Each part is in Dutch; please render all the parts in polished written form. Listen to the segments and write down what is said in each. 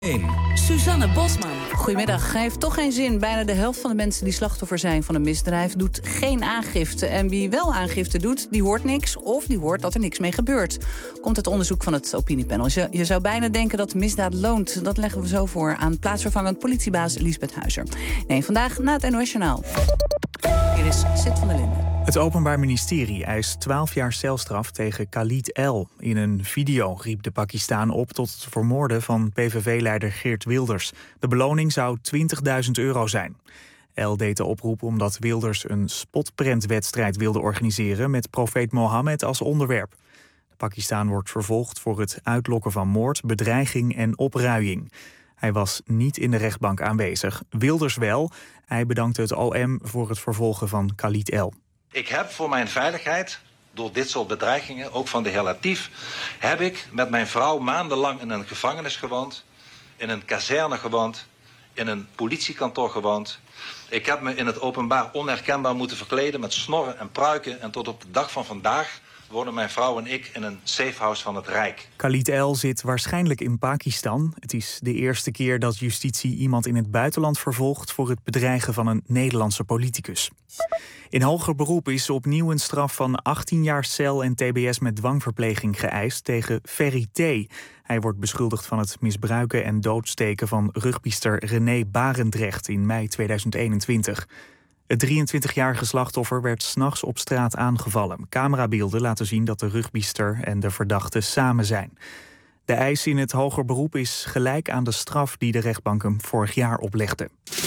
Suzanne Bosman. Goedemiddag. Heeft toch geen zin. Bijna de helft van de mensen die slachtoffer zijn van een misdrijf doet geen aangifte. En wie wel aangifte doet, die hoort niks of die hoort dat er niks mee gebeurt. Komt het onderzoek van het opiniepanel. Je zou bijna denken dat misdaad loont. Dat leggen we zo voor aan plaatsvervangend politiebaas Liesbeth Huizer. Nee, vandaag na het NOS Journaal. Hier is Sid van der Linden. Het Openbaar Ministerie eist 12 jaar celstraf tegen Khalid L. In een video riep de Pakistaan op tot het vermoorden van PVV-leider Geert Wilders. De beloning zou €20.000 zijn. L deed de oproep omdat Wilders een spotprentwedstrijd wilde organiseren met profeet Mohammed als onderwerp. De Pakistaan wordt vervolgd voor het uitlokken van moord, bedreiging en opruiing. Hij was niet in de rechtbank aanwezig. Wilders wel. Hij bedankte het OM voor het vervolgen van Khalid L. Ik heb voor mijn veiligheid, door dit soort bedreigingen, ook van de heer Latif, heb ik met mijn vrouw maandenlang in een gevangenis gewoond, in een kazerne gewoond, in een politiekantoor gewoond. Ik heb me in het openbaar onherkenbaar moeten verkleden met snorren en pruiken en tot op de dag van vandaag wonen mijn vrouw en ik in een safehouse van het Rijk. Khalid L. zit waarschijnlijk in Pakistan. Het is de eerste keer dat justitie iemand in het buitenland vervolgt voor het bedreigen van een Nederlandse politicus. In hoger beroep is opnieuw een straf van 18 jaar cel en tbs met dwangverpleging geëist tegen Ferry T. Hij wordt beschuldigd van het misbruiken en doodsteken van rugbyster René Barendrecht in mei 2021. Het 23-jarige slachtoffer werd 's nachts op straat aangevallen. Camerabeelden laten zien dat de rugbyster en de verdachte samen zijn. De eis in het hoger beroep is gelijk aan de straf die de rechtbank hem vorig jaar oplegde.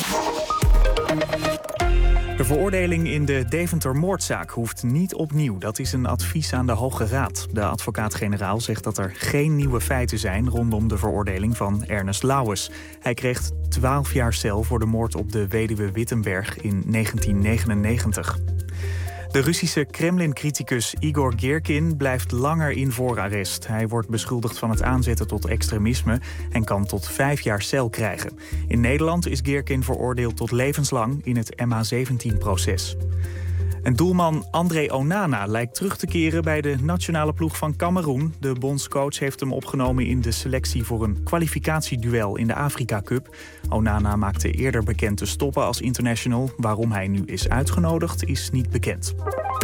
De veroordeling in de Deventer-moordzaak hoeft niet opnieuw. Dat is een advies aan de Hoge Raad. De advocaat-generaal zegt dat er geen nieuwe feiten zijn rondom de veroordeling van Ernest Lauwers. Hij kreeg 12 jaar cel voor de moord op de weduwe Wittenberg in 1999. De Russische Kremlin-criticus Igor Girkin blijft langer in voorarrest. Hij wordt beschuldigd van het aanzetten tot extremisme en kan tot 5 jaar cel krijgen. In Nederland is Girkin veroordeeld tot levenslang in het MH17-proces. En doelman André Onana lijkt terug te keren bij de nationale ploeg van Kameroen. De bondscoach heeft hem opgenomen in de selectie voor een kwalificatieduel in de Afrika Cup. Onana maakte eerder bekend te stoppen als international. Waarom hij nu is uitgenodigd is niet bekend.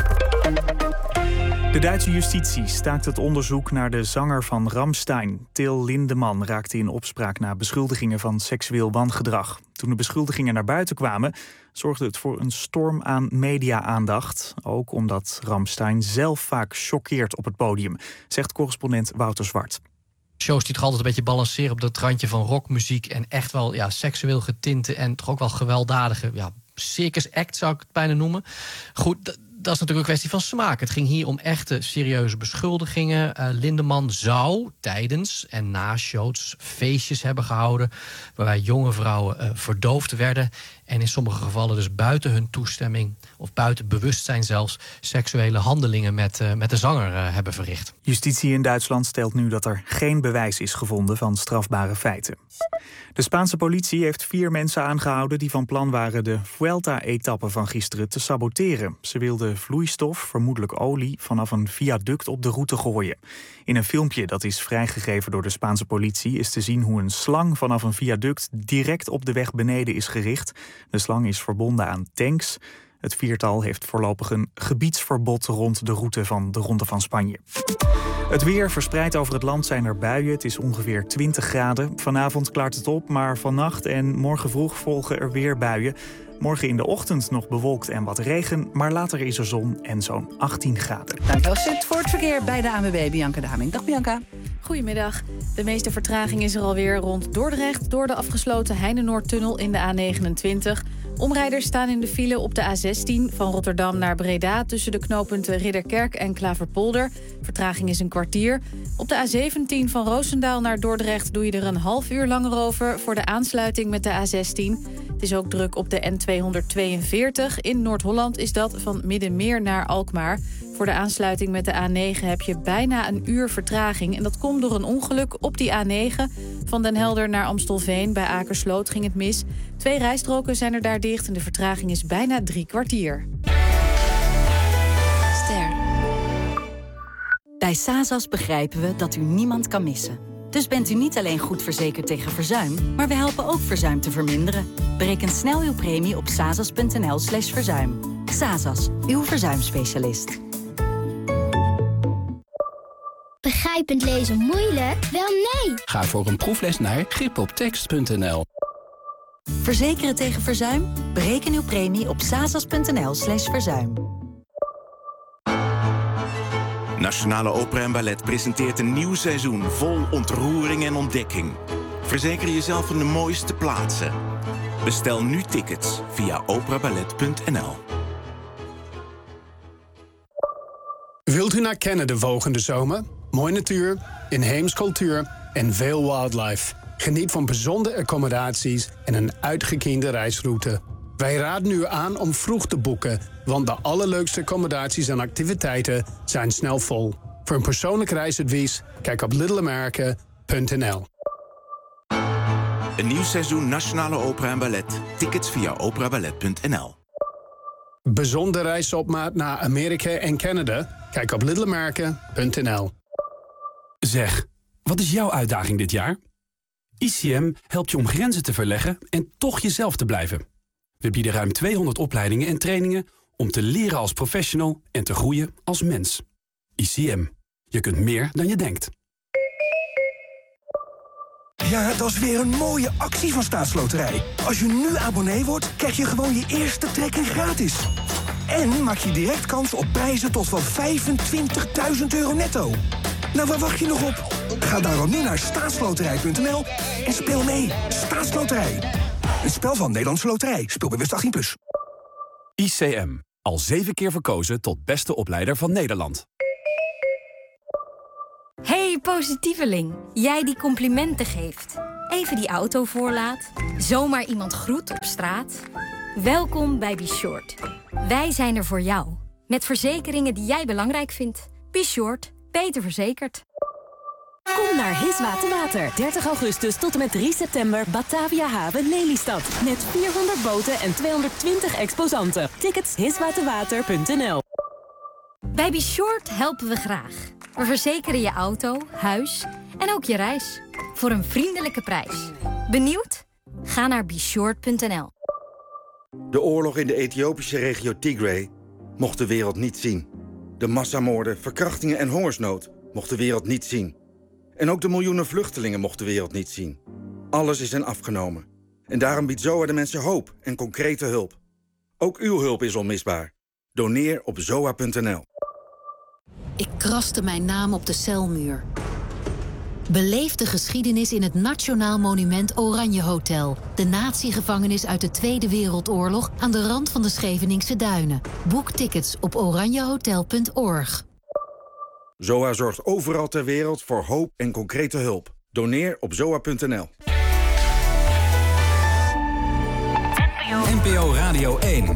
De Duitse justitie staakt het onderzoek naar de zanger van Rammstein. Till Lindemann raakte in opspraak na beschuldigingen van seksueel wangedrag. Toen de beschuldigingen naar buiten kwamen, zorgde het voor een storm aan media-aandacht. Ook omdat Rammstein zelf vaak choqueert op het podium, zegt correspondent Wouter Zwart. Shows die toch altijd een beetje balanceren op dat randje van rockmuziek en echt wel seksueel getinte en toch ook wel gewelddadige circus act zou ik het bijna noemen. Goed, dat is natuurlijk een kwestie van smaak. Het ging hier om echte serieuze beschuldigingen. Lindemann zou tijdens en na shows feestjes hebben gehouden waarbij jonge vrouwen verdoofd werden en in sommige gevallen dus buiten hun toestemming of buiten bewustzijn zelfs seksuele handelingen met de zanger hebben verricht. Justitie in Duitsland stelt nu dat er geen bewijs is gevonden van strafbare feiten. De Spaanse politie heeft 4 mensen aangehouden die van plan waren de Vuelta-etappe van gisteren te saboteren. Ze wilden vloeistof, vermoedelijk olie, vanaf een viaduct op de route gooien. In een filmpje dat is vrijgegeven door de Spaanse politie is te zien hoe een slang vanaf een viaduct direct op de weg beneden is gericht. De slang is verbonden aan tanks. Het viertal heeft voorlopig een gebiedsverbod rond de route van de Ronde van Spanje. Het weer verspreid over het land zijn er buien. Het is ongeveer 20 graden. Vanavond klaart het op, maar vannacht en morgen vroeg volgen er weer buien. Morgen in de ochtend nog bewolkt en wat regen, maar later is er zon en zo'n 18 graden. Dankjewel, Sid, voor het verkeer bij de ANWB, Bianca Daming. Dag Bianca. Goedemiddag. De meeste vertraging is er alweer rond Dordrecht door de afgesloten Heinenoordtunnel in de A29. Omrijders staan in de file op de A16 van Rotterdam naar Breda tussen de knooppunten Ridderkerk en Klaverpolder. Vertraging is een kwartier. Op de A17 van Roosendaal naar Dordrecht doe je er een half uur langer over voor de aansluiting met de A16. Het is ook druk op de N242. In Noord-Holland is dat van Middenmeer naar Alkmaar. Voor de aansluiting met de A9 heb je bijna een uur vertraging. En dat komt door een ongeluk op die A9. Van Den Helder naar Amstelveen. Bij Akersloot ging het mis. 2 rijstroken zijn er daar dicht en de vertraging is bijna 3 kwartier. Ster. Bij Sazas begrijpen we dat u niemand kan missen. Dus bent u niet alleen goed verzekerd tegen verzuim, maar we helpen ook verzuim te verminderen. Bereken snel uw premie op sasas.nl/verzuim. Sasas, uw verzuimspecialist. Begrijpend lezen moeilijk? Wel nee! Ga voor een proefles naar gripoptekst.nl. Verzekeren tegen verzuim? Bereken uw premie op sasas.nl/verzuim. Nationale Opera en Ballet presenteert een nieuw seizoen vol ontroering en ontdekking. Verzeker jezelf van de mooiste plaatsen. Bestel nu tickets via operaballet.nl. Wilt u naar Canada volgende zomer? Mooi natuur, inheems cultuur en veel wildlife. Geniet van bijzondere accommodaties en een uitgekiende reisroute. Wij raden u aan om vroeg te boeken, want de allerleukste accommodaties en activiteiten zijn snel vol. Voor een persoonlijk reisadvies, kijk op littleamerica.nl. Een nieuw seizoen Nationale Opera en Ballet. Tickets via operaballet.nl. Bijzondere reis op maat naar Amerika en Canada? Kijk op littleamerica.nl. Zeg, wat is jouw uitdaging dit jaar? ICM helpt je om grenzen te verleggen en toch jezelf te blijven. We bieden ruim 200 opleidingen en trainingen om te leren als professional en te groeien als mens. ICM. Je kunt meer dan je denkt. Ja, dat is weer een mooie actie van Staatsloterij. Als je nu abonnee wordt, krijg je gewoon je eerste trekking gratis. En maak je direct kans op prijzen tot wel €25.000 netto. Nou, waar wacht je nog op? Ga daarom nu naar staatsloterij.nl en speel mee. Staatsloterij. Een spel van Nederlandse Loterij. Speelbewust 18+. ICM. Al 7 keer verkozen tot beste opleider van Nederland. Hey, positieveling. Jij die complimenten geeft. Even die auto voorlaat. Zomaar iemand groet op straat. Welkom bij Be Short. Wij zijn er voor jou. Met verzekeringen die jij belangrijk vindt. Be Short. Beter verzekerd. Kom naar Hiswaterwater. 30 augustus tot en met 3 september Batavia Haven Lelystad. Met 400 boten en 220 exposanten. Tickets hiswaterwater.nl. Bij Be Short helpen we graag. We verzekeren je auto, huis en ook je reis. Voor een vriendelijke prijs. Benieuwd? Ga naar beshort.nl. De oorlog in de Ethiopische regio Tigray mocht de wereld niet zien. De massamoorden, verkrachtingen en hongersnood mocht de wereld niet zien. En ook de miljoenen vluchtelingen mocht de wereld niet zien. Alles is hen afgenomen. En daarom biedt ZOA de mensen hoop en concrete hulp. Ook uw hulp is onmisbaar. Doneer op zoa.nl. Ik kraste mijn naam op de celmuur. Beleef de geschiedenis in het Nationaal Monument Oranje Hotel. De natiegevangenis uit de Tweede Wereldoorlog aan de rand van de Scheveningse Duinen. Boek tickets op oranjehotel.org. ZOA zorgt overal ter wereld voor hoop en concrete hulp. Doneer op zoa.nl. NPO Radio 1.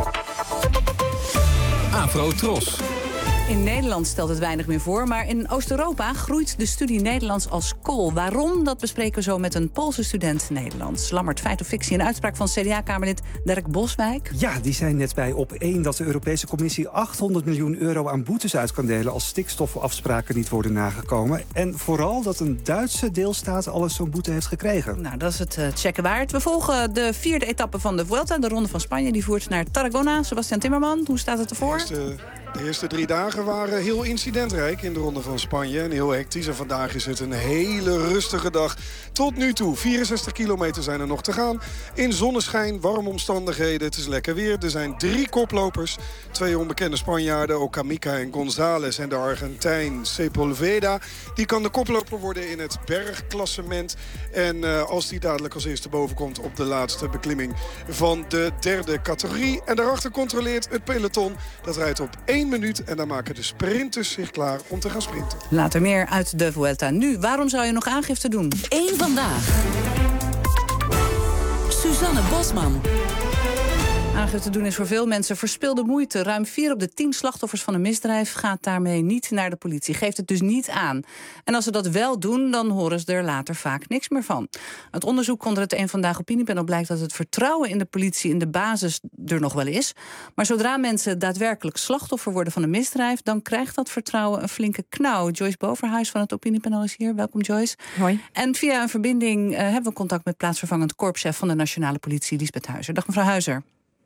Afro Tros. In Nederland stelt het weinig meer voor, maar in Oost-Europa groeit de studie Nederlands als kool. Waarom? Dat bespreken we zo met een Poolse student Nederlands. Lammert, feit of fictie, een uitspraak van CDA-kamerlid Dirk Boswijk. Ja, die zei net bij Op1 dat de Europese Commissie €800 miljoen aan boetes uit kan delen als stikstofafspraken niet worden nagekomen. En vooral dat een Duitse deelstaat al eens zo'n boete heeft gekregen. Nou, dat is het checken waard. We volgen de 4e etappe van de Vuelta, de Ronde van Spanje. Die voert naar Tarragona. Sebastian Timmerman, hoe staat het ervoor? De eerste 3 dagen waren heel incidentrijk in de Ronde van Spanje. En heel hectisch. En vandaag is het een hele rustige dag. Tot nu toe. 64 kilometer zijn er nog te gaan. In zonneschijn, warme omstandigheden. Het is lekker weer. Er zijn 3 koplopers. 2 onbekende Spanjaarden. Ocamika en González. En de Argentijn Sepulveda. Die kan de koploper worden in het bergklassement. En als die dadelijk als eerste boven komt op de laatste beklimming van de 3e categorie. En daarachter controleert het peloton. Dat rijdt op 1 minuut en dan maken de sprinters zich klaar om te gaan sprinten. Later meer uit de Vuelta. Nu, waarom zou je nog aangifte doen? Eén vandaag. Suzanne Bosman. Aangifte doen is voor veel mensen verspilde moeite. Ruim 4 op de 10 slachtoffers van een misdrijf gaat daarmee niet naar de politie. Geeft het dus niet aan. En als ze dat wel doen, dan horen ze er later vaak niks meer van. Het onderzoek onder het Eén Vandaag Opiniepanel blijkt dat het vertrouwen in de politie in de basis er nog wel is. Maar zodra mensen daadwerkelijk slachtoffer worden van een misdrijf, dan krijgt dat vertrouwen een flinke knauw. Joyce Boverhuis van het Opiniepanel is hier. Welkom, Joyce. Hoi. En via een verbinding hebben we contact met plaatsvervangend korpschef van de Nationale Politie, Liesbeth Huizer. Dag mevrouw Huizer.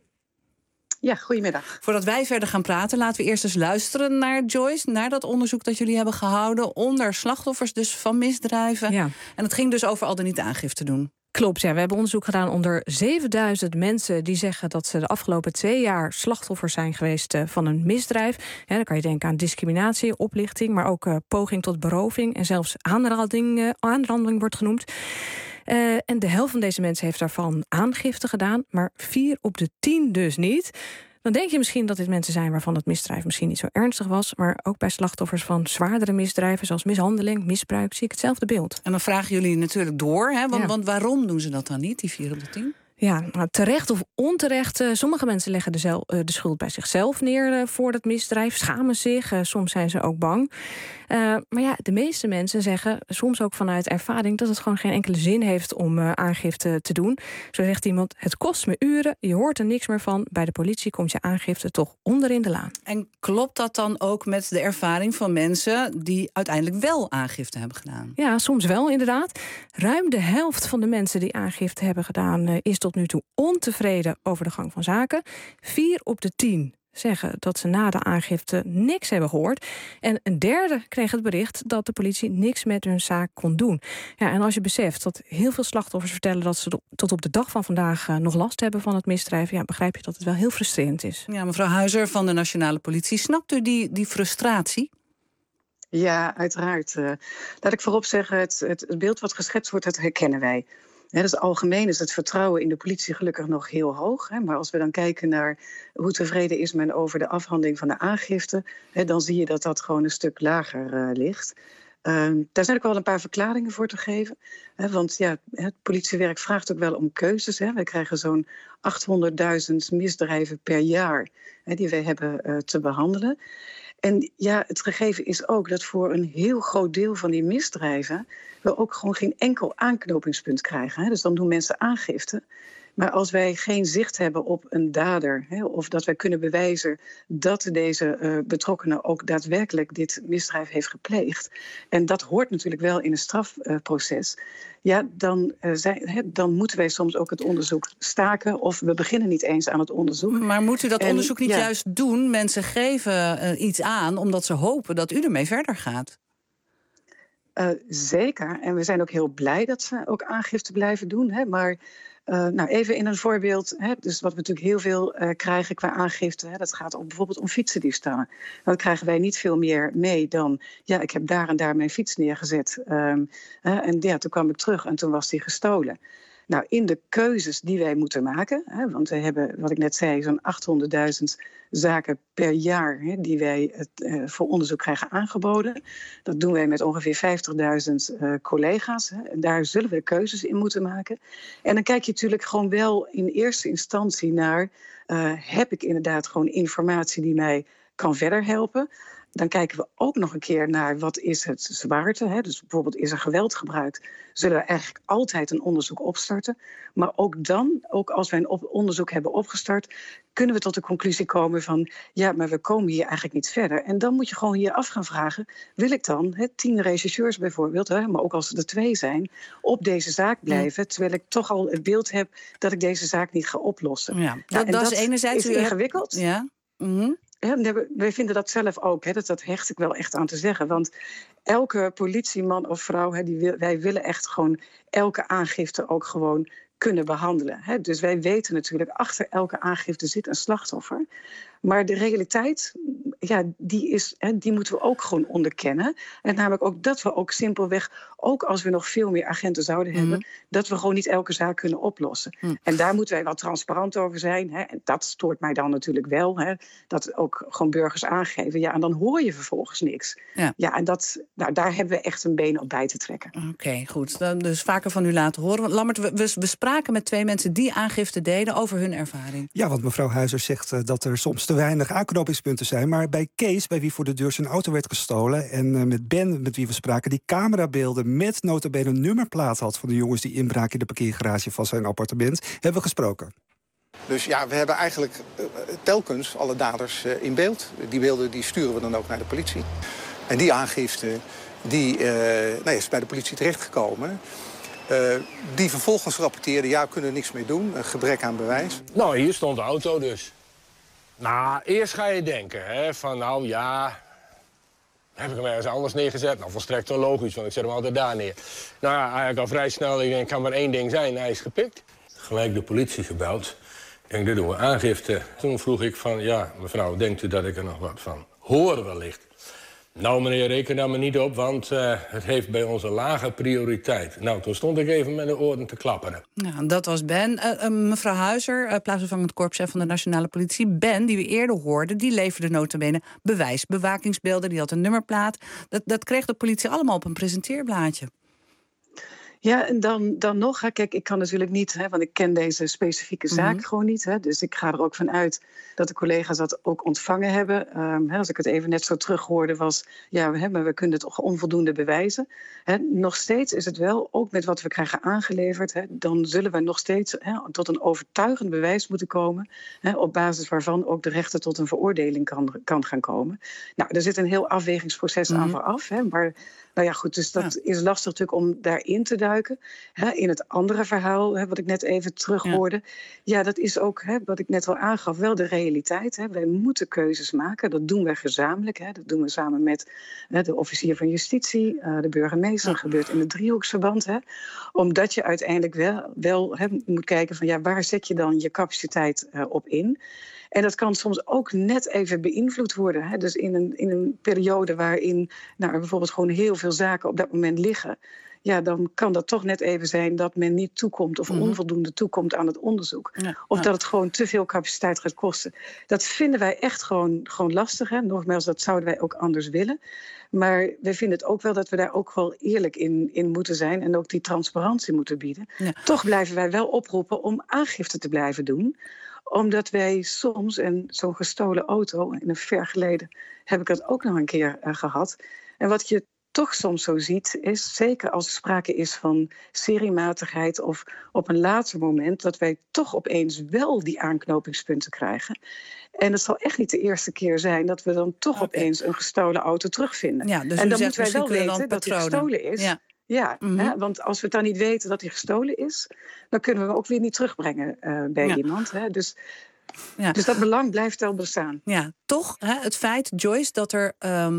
Ja, goedemiddag. Voordat wij verder gaan praten, laten we eerst eens luisteren naar Joyce, naar dat onderzoek dat jullie hebben gehouden onder slachtoffers dus van misdrijven. Ja. En het ging dus over al dan niet aangifte doen. Klopt, ja. We hebben onderzoek gedaan onder 7000 mensen die zeggen dat ze de afgelopen 2 jaar slachtoffer zijn geweest van een misdrijf. Ja, dan kan je denken aan discriminatie, oplichting, maar ook poging tot beroving en zelfs aanranding wordt genoemd. En de helft van deze mensen heeft daarvan aangifte gedaan, maar 4 op de 10 dus niet. Dan denk je misschien dat dit mensen zijn waarvan het misdrijf misschien niet zo ernstig was, maar ook bij slachtoffers van zwaardere misdrijven zoals mishandeling, misbruik, zie ik hetzelfde beeld. En dan vragen jullie natuurlijk door, hè? Want waarom doen ze dat dan niet, die 4 op de 10? Ja, nou, terecht of onterecht. Sommige mensen leggen de schuld bij zichzelf neer voor dat misdrijf, schamen zich. Soms zijn ze ook bang. Maar ja, de meeste mensen zeggen, soms ook vanuit ervaring, dat het gewoon geen enkele zin heeft om aangifte te doen. Zo zegt iemand, het kost me uren, je hoort er niks meer van. Bij de politie komt je aangifte toch onder in de laan. En klopt dat dan ook met de ervaring van mensen die uiteindelijk wel aangifte hebben gedaan? Ja, soms wel inderdaad. Ruim de helft van de mensen die aangifte hebben gedaan is tot nu toe ontevreden over de gang van zaken. 4 op de 10 zeggen dat ze na de aangifte niks hebben gehoord. En een derde kreeg het bericht dat de politie niks met hun zaak kon doen. Ja, en als je beseft dat heel veel slachtoffers vertellen dat ze tot op de dag van vandaag nog last hebben van het misdrijf, ja, begrijp je dat het wel heel frustrerend is. Ja, mevrouw Huizer van de Nationale Politie, snapt u die frustratie? Ja, uiteraard. Laat ik voorop zeggen, het beeld wat geschetst wordt, dat herkennen wij. Dus algemeen is het vertrouwen in de politie gelukkig nog heel hoog. Maar als we dan kijken naar hoe tevreden is men over de afhandeling van de aangifte, dan zie je dat dat gewoon een stuk lager ligt. Daar zijn ook wel een paar verklaringen voor te geven. Want ja, het politiewerk vraagt ook wel om keuzes. Wij krijgen zo'n 800.000 misdrijven per jaar die wij hebben te behandelen. En ja, het gegeven is ook dat voor een heel groot deel van die misdrijven we ook gewoon geen enkel aanknopingspunt krijgen. Dus dan doen mensen aangifte. Maar als wij geen zicht hebben op een dader, of dat wij kunnen bewijzen dat deze betrokkenen ook daadwerkelijk dit misdrijf heeft gepleegd, en dat hoort natuurlijk wel in een strafproces, ja, dan moeten wij soms ook het onderzoek staken of we beginnen niet eens aan het onderzoek. Maar moet u dat onderzoek niet juist doen? Mensen geven iets aan omdat ze hopen dat u ermee verder gaat. Zeker. En we zijn ook heel blij dat ze ook aangifte blijven doen. Maar even in een voorbeeld. Dus wat we natuurlijk heel veel krijgen qua aangifte. Dat gaat ook bijvoorbeeld om fietsendiefstallen. Dan krijgen wij niet veel meer mee dan, ja, ik heb daar en daar mijn fiets neergezet. En ja, toen kwam ik terug en toen was die gestolen. Nou, in de keuzes die wij moeten maken, want we hebben, wat ik net zei, zo'n 800.000 zaken per jaar die wij voor onderzoek krijgen aangeboden. Dat doen wij met ongeveer 50.000 collega's. En daar zullen we keuzes in moeten maken. En dan kijk je natuurlijk gewoon wel in eerste instantie naar, heb ik inderdaad gewoon informatie die mij kan verder helpen? Dan kijken we ook nog een keer naar wat is het zwaarte. Dus bijvoorbeeld is er geweld gebruikt, zullen we eigenlijk altijd een onderzoek opstarten. Maar ook dan, ook als wij een onderzoek hebben opgestart, kunnen we tot de conclusie komen van, ja, maar we komen hier eigenlijk niet verder. En dan moet je gewoon hier af gaan vragen, wil ik dan 10 rechercheurs bijvoorbeeld, maar ook als er 2 zijn, op deze zaak blijven, terwijl ik toch al het beeld heb dat ik deze zaak niet ga oplossen. Ja, dat is enerzijds ingewikkeld. Ja. Mm-hmm. Wij vinden dat zelf ook. Dat hecht ik wel echt aan te zeggen. Want elke politieman of vrouw, wij willen echt gewoon elke aangifte ook gewoon kunnen behandelen. Dus wij weten natuurlijk, achter elke aangifte zit een slachtoffer. Maar de realiteit, die moeten we ook gewoon onderkennen. En namelijk ook dat we ook simpelweg, ook als we nog veel meer agenten zouden hebben, dat we gewoon niet elke zaak kunnen oplossen. En daar moeten wij wel transparant over zijn. Hè. En dat stoort mij dan natuurlijk wel. Hè. Dat ook gewoon burgers aangeven. Ja, en dan hoor je vervolgens niks. Ja, en daar hebben we echt een been op bij te trekken. Oké, goed. Dan dus vaker van u laten horen. Want Lammert, we spraken met 2 mensen die aangifte deden over hun ervaring. Ja, want mevrouw Huizer zegt dat er soms te weinig aanknopingspunten zijn. Maar bij Kees, bij wie voor de deur zijn auto werd gestolen, en met Ben, met wie we spraken, die camerabeelden met nota bene een nummerplaat had van de jongens die inbraken in de parkeergarage van zijn appartement, hebben we gesproken. Dus ja, we hebben eigenlijk telkens alle daders in beeld. Die beelden die sturen we dan ook naar de politie. En die aangifte die is bij de politie terechtgekomen. Die vervolgens rapporteerden, ja, we kunnen er niks mee doen. Een gebrek aan bewijs. Nou, hier stond de auto dus. Nou, eerst ga je denken, hè, van nou ja, heb ik hem ergens anders neergezet? Nou, volstrekt wel logisch, want ik zet hem altijd daar neer. Nou ja, eigenlijk al vrij snel, ik denk, kan maar 1 ding zijn, hij is gepikt. Gelijk de politie gebeld. Ik denk, dit doen we aangifte. Toen vroeg ik van, ja, mevrouw, denkt u dat ik er nog wat van hoor wellicht? Nou, meneer, reken daar maar niet op, want het heeft bij ons een lage prioriteit. Nou, toen stond ik even met de oren te klapperen. Nou, dat was Ben. Mevrouw Huizer, plaatsvervangend korpschef van de Nationale Politie. Ben, die we eerder hoorden, die leverde nota bene bewijs. Bewakingsbeelden, die had een nummerplaat. Dat kreeg de politie allemaal op een presenteerblaadje. Ja, en dan nog, kijk, ik kan natuurlijk niet, want ik ken deze specifieke zaak gewoon niet. Dus ik ga er ook van uit dat de collega's dat ook ontvangen hebben. Als ik het even net zo terughoorde was, maar we kunnen het toch onvoldoende bewijzen. Nog steeds is het wel, ook met wat we krijgen aangeleverd, dan zullen we nog steeds tot een overtuigend bewijs moeten komen, op basis waarvan ook de rechter tot een veroordeling kan gaan komen. Nou, er zit een heel afwegingsproces aan vooraf, maar nou ja, goed, dus dat is lastig natuurlijk om daarin te duiken. In het andere verhaal, wat ik net even terughoorde, dat is ook, wat ik net al aangaf, wel de realiteit. Wij moeten keuzes maken, dat doen wij gezamenlijk. Dat doen we samen met de officier van justitie, de burgemeester. Dat gebeurt in het driehoeksverband. Omdat je uiteindelijk wel moet kijken van, waar zet je dan je capaciteit op in? En dat kan soms ook net even beïnvloed worden. Dus in een periode waarin bijvoorbeeld gewoon heel veel zaken op dat moment liggen, dan kan dat toch net even zijn dat men niet toekomt of onvoldoende toekomt aan het onderzoek. Of dat het gewoon te veel capaciteit gaat kosten. Dat vinden wij echt gewoon lastig. Nogmaals, dat zouden wij ook anders willen. Maar we vinden het ook wel dat we daar ook wel eerlijk in moeten zijn en ook die transparantie moeten bieden. Toch blijven wij wel oproepen om aangifte te blijven doen, omdat wij soms, en zo'n gestolen auto, in een ver geleden heb ik dat ook nog een keer gehad. En wat je toch soms zo ziet, is zeker als er sprake is van seriematigheid of op een later moment, dat wij toch opeens wel die aanknopingspunten krijgen. En het zal echt niet de eerste keer zijn dat we dan toch opeens een gestolen auto terugvinden. Dus en dan moeten wij wel weten dat die gestolen is. Want als we het dan niet weten dat hij gestolen is, dan kunnen we hem ook weer niet terugbrengen bij iemand. Dus dat belang blijft wel bestaan. Ja, toch het feit, Joyce, dat er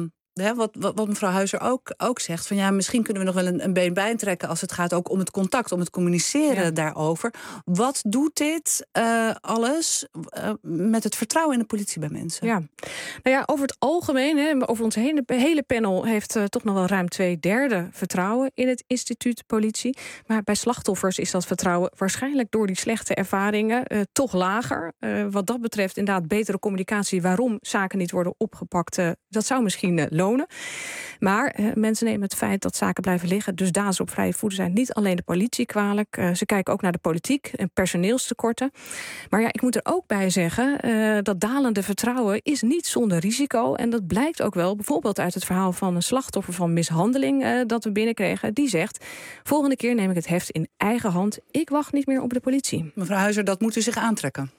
wat mevrouw Huizer ook zegt, van misschien kunnen we nog wel een been bijtrekken als het gaat ook om het contact, om het communiceren daarover. Wat doet dit alles met het vertrouwen in de politie bij mensen? Ja, nou ja, over het algemeen, over ons hele panel heeft toch nog wel ruim 2/3 vertrouwen in het instituut politie. Maar bij slachtoffers is dat vertrouwen waarschijnlijk door die slechte ervaringen toch lager. Wat dat betreft inderdaad betere communicatie waarom zaken niet worden opgepakt, dat zou misschien lonen. Maar mensen nemen het feit dat zaken blijven liggen, dus daders op vrije voeten zijn, niet alleen de politie kwalijk. Ze kijken ook naar de politiek en personeelstekorten. Maar ik moet er ook bij zeggen, dat dalende vertrouwen is niet zonder risico. En dat blijkt ook wel bijvoorbeeld uit het verhaal van een slachtoffer van mishandeling dat we binnenkregen. Die zegt, volgende keer neem ik het heft in eigen hand. Ik wacht niet meer op de politie. Mevrouw Huizer, dat moet u zich aantrekken.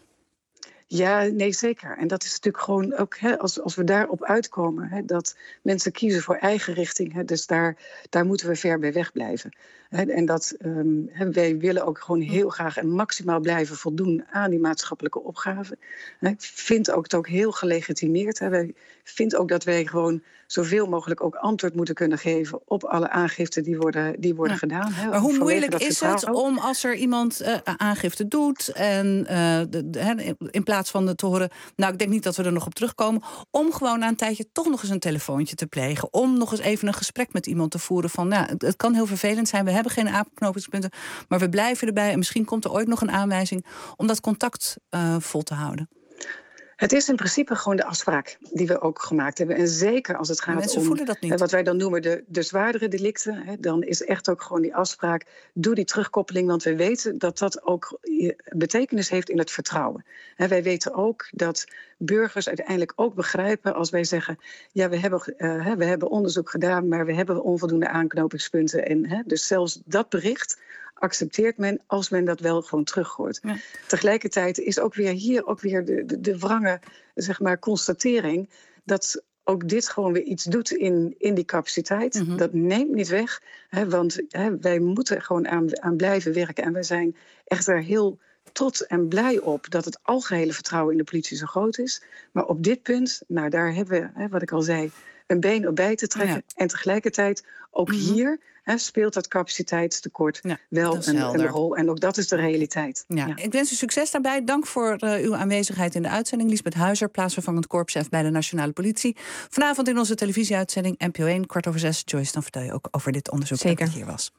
Ja, nee, zeker. En dat is natuurlijk gewoon ook, als we daarop uitkomen, dat mensen kiezen voor eigen richting. Dus daar moeten we ver bij weg blijven. En dat wij willen ook gewoon heel graag en maximaal blijven voldoen aan die maatschappelijke opgave. Ik vind ook het ook heel gelegitimeerd. Wij vinden ook dat wij gewoon zoveel mogelijk ook antwoord moeten kunnen geven op alle aangiften die worden gedaan. Maar hoe moeilijk is het om als er iemand aangifte doet en in plaats van te horen, nou ik denk niet dat we er nog op terugkomen, om gewoon na een tijdje toch nog eens een telefoontje te plegen, om nog eens even een gesprek met iemand te voeren van, nou, het kan heel vervelend zijn, we hebben geen aanknopingspunten, maar we blijven erbij en misschien komt er ooit nog een aanwijzing om dat contact vol te houden. Het is in principe gewoon de afspraak die we ook gemaakt hebben. En zeker als het gaat om wat wij dan noemen de zwaardere delicten. Dan is echt ook gewoon die afspraak. Doe die terugkoppeling, want we weten dat dat ook betekenis heeft in het vertrouwen. Wij weten ook dat burgers uiteindelijk ook begrijpen als wij zeggen, ja, we hebben onderzoek gedaan, maar we hebben onvoldoende aanknopingspunten. En dus zelfs dat bericht accepteert men als men dat wel gewoon teruggooit. Ja. Tegelijkertijd is ook weer hier de wrange, zeg maar, constatering dat ook dit gewoon weer iets doet in die capaciteit. Mm-hmm. Dat neemt niet weg, want wij moeten gewoon aan blijven werken. En wij zijn echt er heel trots en blij op dat het algehele vertrouwen in de politie zo groot is. Maar op dit punt, nou, daar hebben we, wat ik al zei, een been op bij te trekken. Ja. En tegelijkertijd ook hier speelt dat capaciteitstekort wel een rol. En ook dat is de realiteit. Ja. Ik wens u succes daarbij. Dank voor uw aanwezigheid in de uitzending. Liesbeth Huizer, plaatsvervangend korpschef bij de Nationale Politie. Vanavond in onze televisieuitzending NPO 1, 6:15. Joyce, dan vertel je ook over dit onderzoek dat hier was.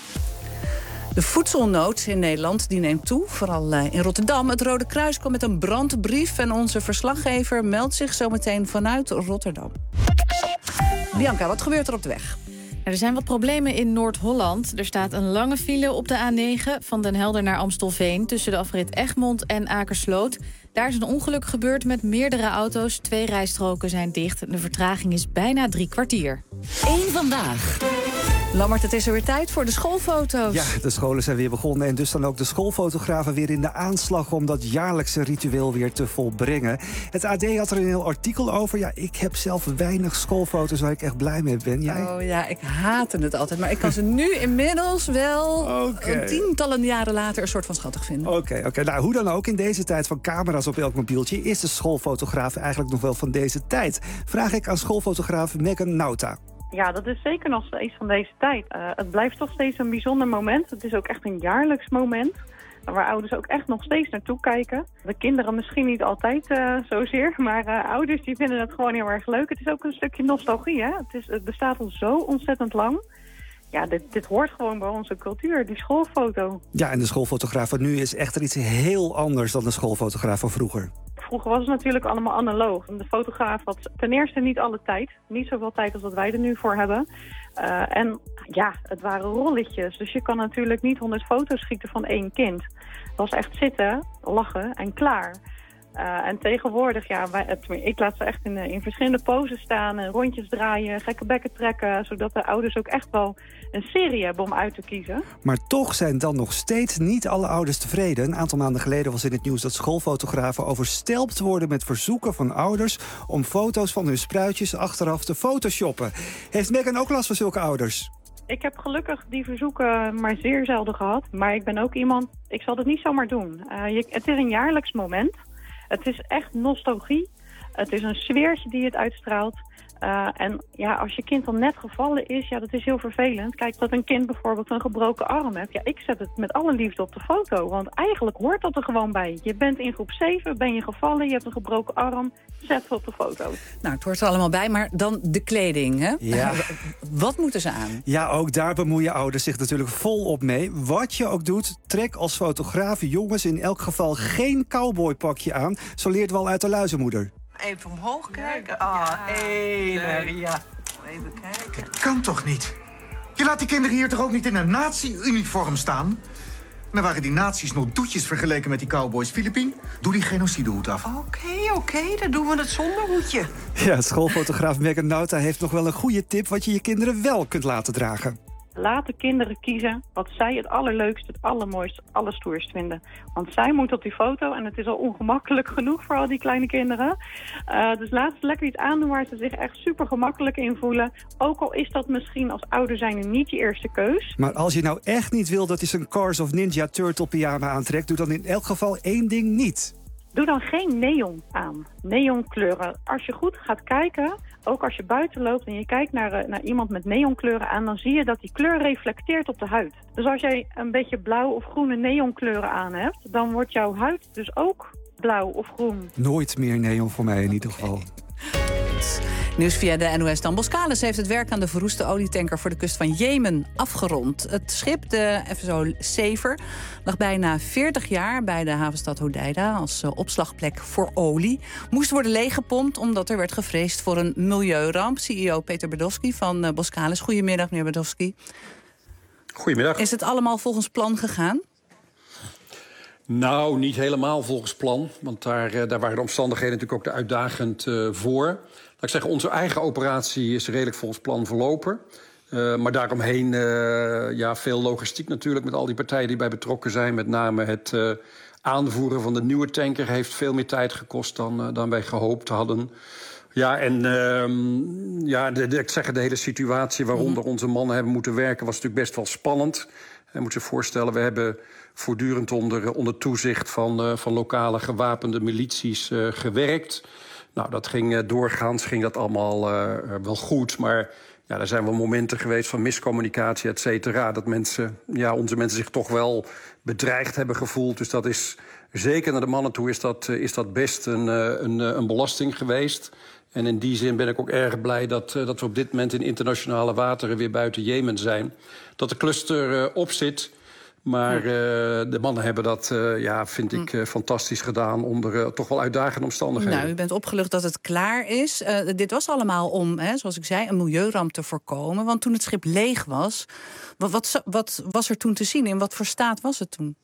De voedselnood in Nederland die neemt toe, vooral in Rotterdam. Het Rode Kruis komt met een brandbrief en onze verslaggever meldt zich zometeen vanuit Rotterdam. Bianca, wat gebeurt er op de weg? Er zijn wat problemen in Noord-Holland. Er staat een lange file op de A9 van Den Helder naar Amstelveen, tussen de afrit Egmond en Akersloot. Daar is een ongeluk gebeurd met meerdere auto's. 2 rijstroken zijn dicht. De vertraging is bijna 3 kwartier. 1 vandaag. Lammert, het is er weer tijd voor de schoolfoto's. Ja, de scholen zijn weer begonnen en dus dan ook de schoolfotografen weer in de aanslag om dat jaarlijkse ritueel weer te volbrengen. Het AD had er een heel artikel over. Ja, ik heb zelf weinig schoolfoto's waar ik echt blij mee ben. Jij? Oh ja, ik haatte het altijd. Maar ik kan ze nu inmiddels wel tientallen jaren later een soort van schattig vinden. Oké. Nou, hoe dan ook, in deze tijd van camera's op elk mobieltje is de schoolfotograaf eigenlijk nog wel van deze tijd. Vraag ik aan schoolfotograaf Megan Nauta. Ja, dat is zeker nog steeds van deze tijd. Het blijft toch steeds een bijzonder moment. Het is ook echt een jaarlijks moment waar ouders ook echt nog steeds naartoe kijken. De kinderen misschien niet altijd zozeer, maar ouders die vinden het gewoon heel erg leuk. Het is ook een stukje nostalgie, hè? Het bestaat al zo ontzettend lang. Ja, dit hoort gewoon bij onze cultuur, die schoolfoto. Ja, en de schoolfotograaf van nu is echter iets heel anders dan de schoolfotograaf van vroeger. Vroeger was het natuurlijk allemaal analoog. De fotograaf had ten eerste niet alle tijd. Niet zoveel tijd als dat wij er nu voor hebben. En ja, het waren rolletjes. Dus je kan natuurlijk niet 100 foto's schieten van 1 kind. Het was echt zitten, lachen en klaar. En tegenwoordig, ja, ik laat ze echt in verschillende poses staan, rondjes draaien, gekke bekken trekken, zodat de ouders ook echt wel een serie hebben om uit te kiezen. Maar toch zijn dan nog steeds niet alle ouders tevreden. Een aantal maanden geleden was in het nieuws dat schoolfotografen overstelpt worden met verzoeken van ouders om foto's van hun spruitjes achteraf te photoshoppen. Heeft Megan ook last van zulke ouders? Ik heb gelukkig die verzoeken maar zeer zelden gehad. Maar ik ben ook iemand, ik zal het niet zomaar doen. Het is een jaarlijks moment. Het is echt nostalgie. Het is een sfeertje die het uitstraalt. En ja, als je kind dan net gevallen is, ja, dat is heel vervelend. Kijk, dat een kind bijvoorbeeld een gebroken arm heeft. Ja, ik zet het met alle liefde op de foto. Want eigenlijk hoort dat er gewoon bij. Je bent in groep 7, ben je gevallen, je hebt een gebroken arm. Zet het op de foto. Nou, het hoort er allemaal bij, maar dan de kleding, hè? Ja. Wat moeten ze aan? Ja, ook daar bemoeien ouders zich natuurlijk volop mee. Wat je ook doet, trek als fotograaf jongens in elk geval geen cowboypakje aan. Zo leert wel uit de luizenmoeder. Even omhoog kijken. Maria. Even kijken. Dat kan toch niet? Je laat die kinderen hier toch ook niet in een nazi-uniform staan? Dan waren die nazi's nog doetjes vergeleken met die cowboys. Filipien, doe die genocidehoed af. Oké, dan doen we het zonder hoedje. Ja, schoolfotograaf Megan Nauta heeft nog wel een goede tip wat je je kinderen wel kunt laten dragen. Laat de kinderen kiezen wat zij het allerleukst, het allermooist, het allerstoerst vinden. Want zij moeten op die foto en het is al ongemakkelijk genoeg voor al die kleine kinderen. Dus laat ze lekker iets aandoen waar ze zich echt super gemakkelijk in voelen. Ook al is dat misschien als ouder zijnde niet je eerste keus. Maar als je nou echt niet wil dat hij zijn Cars of Ninja Turtle pyjama aantrekt, doe dan in elk geval één ding niet. Doe dan geen neon aan. Neonkleuren. Als je goed gaat kijken, ook als je buiten loopt en je kijkt naar iemand met neonkleuren aan, dan zie je dat die kleur reflecteert op de huid. Dus als jij een beetje blauw of groene neonkleuren aan hebt, dan wordt jouw huid dus ook blauw of groen. Nooit meer neon voor mij in ieder geval. Nieuws via de NOS dan. Boskalis heeft het werk aan de verroeste olietanker voor de kust van Jemen afgerond. Het schip, de FSO Saver, lag bijna 40 jaar bij de havenstad Hodeida als opslagplek voor olie. Moest worden leeggepompt omdat er werd gevreesd voor een milieuramp. CEO Peter Berdowski van Boskalis. Goedemiddag, meneer Berdowski. Goedemiddag. Is het allemaal volgens plan gegaan? Nou, niet helemaal volgens plan. Want daar waren de omstandigheden natuurlijk ook te uitdagend voor. Laat ik zeggen, onze eigen operatie is redelijk volgens plan verlopen. Maar daaromheen veel logistiek natuurlijk met al die partijen die bij betrokken zijn. Met name het aanvoeren van de nieuwe tanker heeft veel meer tijd gekost dan wij gehoopt hadden. Ja, en ik zeg de hele situatie waaronder onze mannen hebben moeten werken was natuurlijk best wel spannend. Je moet je voorstellen, we hebben voortdurend onder toezicht van lokale gewapende milities gewerkt. Nou, dat ging doorgaans ging dat allemaal wel goed, maar ja, er zijn wel momenten geweest van miscommunicatie, et cetera, dat onze mensen zich toch wel bedreigd hebben gevoeld. Dus dat is zeker naar de mannen toe is dat best een belasting geweest. En in die zin ben ik ook erg blij dat we op dit moment in internationale wateren weer buiten Jemen zijn. Dat de cluster op zit. Maar de mannen hebben dat, vind ik, fantastisch gedaan onder toch wel uitdagende omstandigheden. Nou, u bent opgelucht dat het klaar is. Dit was allemaal om, zoals ik zei, een milieuramp te voorkomen. Want toen het schip leeg was, wat was er toen te zien? In wat voor staat was het toen?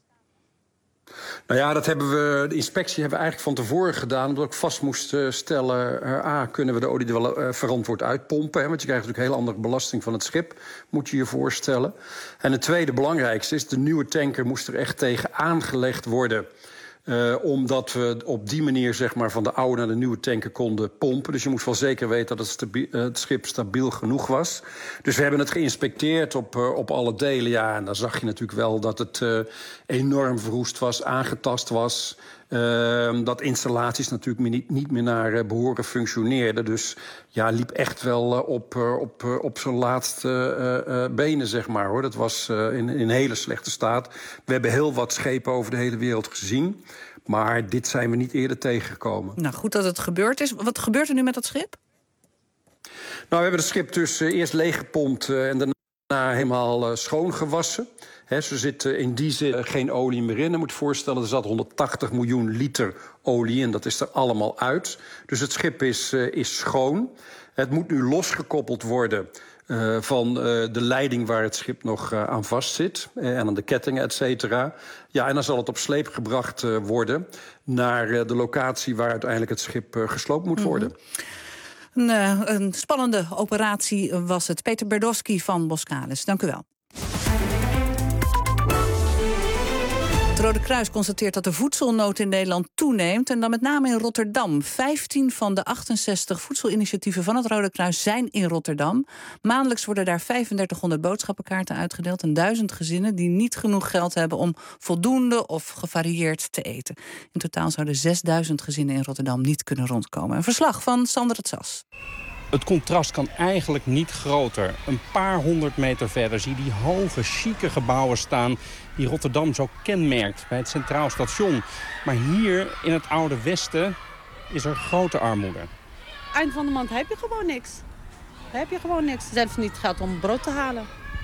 Nou ja, de inspectie hebben we eigenlijk van tevoren gedaan, omdat ik vast moest stellen, kunnen we de olie er wel verantwoord uitpompen? Hè? Want je krijgt natuurlijk een heel andere belasting van het schip, moet je je voorstellen. En het tweede belangrijkste is, de nieuwe tanker moest er echt tegen aangelegd worden. Omdat we op die manier zeg maar, van de oude naar de nieuwe tanker konden pompen. Dus je moest wel zeker weten dat het schip stabiel genoeg was. Dus we hebben het geïnspecteerd op alle delen. Ja, en dan zag je natuurlijk wel dat het enorm verroest was, aangetast was. Dat installaties natuurlijk niet meer naar behoren functioneerden. Dus ja, liep echt wel op zijn laatste benen, zeg maar. Hoor. Dat was in hele slechte staat. We hebben heel wat schepen over de hele wereld gezien. Maar dit zijn we niet eerder tegengekomen. Nou, goed dat het gebeurd is. Wat gebeurt er nu met dat schip? Nou, we hebben het schip dus eerst leeggepompt en daarna helemaal schoongewassen. Ze zitten in die zin geen olie meer in. Je moet je voorstellen, er zat 180 miljoen liter olie en dat is er allemaal uit. Dus het schip is schoon. Het moet nu losgekoppeld worden van de leiding waar het schip nog aan vastzit. En aan de kettingen, et cetera. Ja, en dan zal het op sleep gebracht worden naar de locatie waar uiteindelijk het schip gesloopt moet worden. Een spannende operatie was het. Peter Berdowski van Boskalis, dank u wel. Het Rode Kruis constateert dat de voedselnood in Nederland toeneemt. En dan met name in Rotterdam. 15 van de 68 voedselinitiatieven van het Rode Kruis zijn in Rotterdam. Maandelijks worden daar 3500 boodschappenkaarten uitgedeeld. En 1000 gezinnen die niet genoeg geld hebben om voldoende of gevarieerd te eten. In totaal zouden 6000 gezinnen in Rotterdam niet kunnen rondkomen. Een verslag van Sander het Sas. Het contrast kan eigenlijk niet groter. Een paar 100 meter verder zie je die hoge, chique gebouwen staan die Rotterdam zo kenmerkt bij het Centraal Station. Maar hier in het Oude Westen is er grote armoede. Eind van de maand heb je gewoon niks. Zelfs niet geld om brood te halen.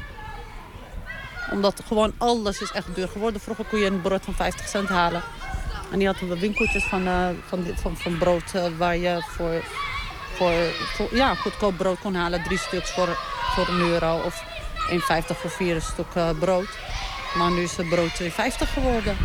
Omdat gewoon alles is echt duur geworden. Vroeger kon je een brood van 50 cent halen. En die hadden we winkeltjes van brood waar je voor goedkoop brood kon halen. 3 stuks voor €1 of 1,50 voor 4 stuk brood. Maar nu is het brood 2,50 geworden.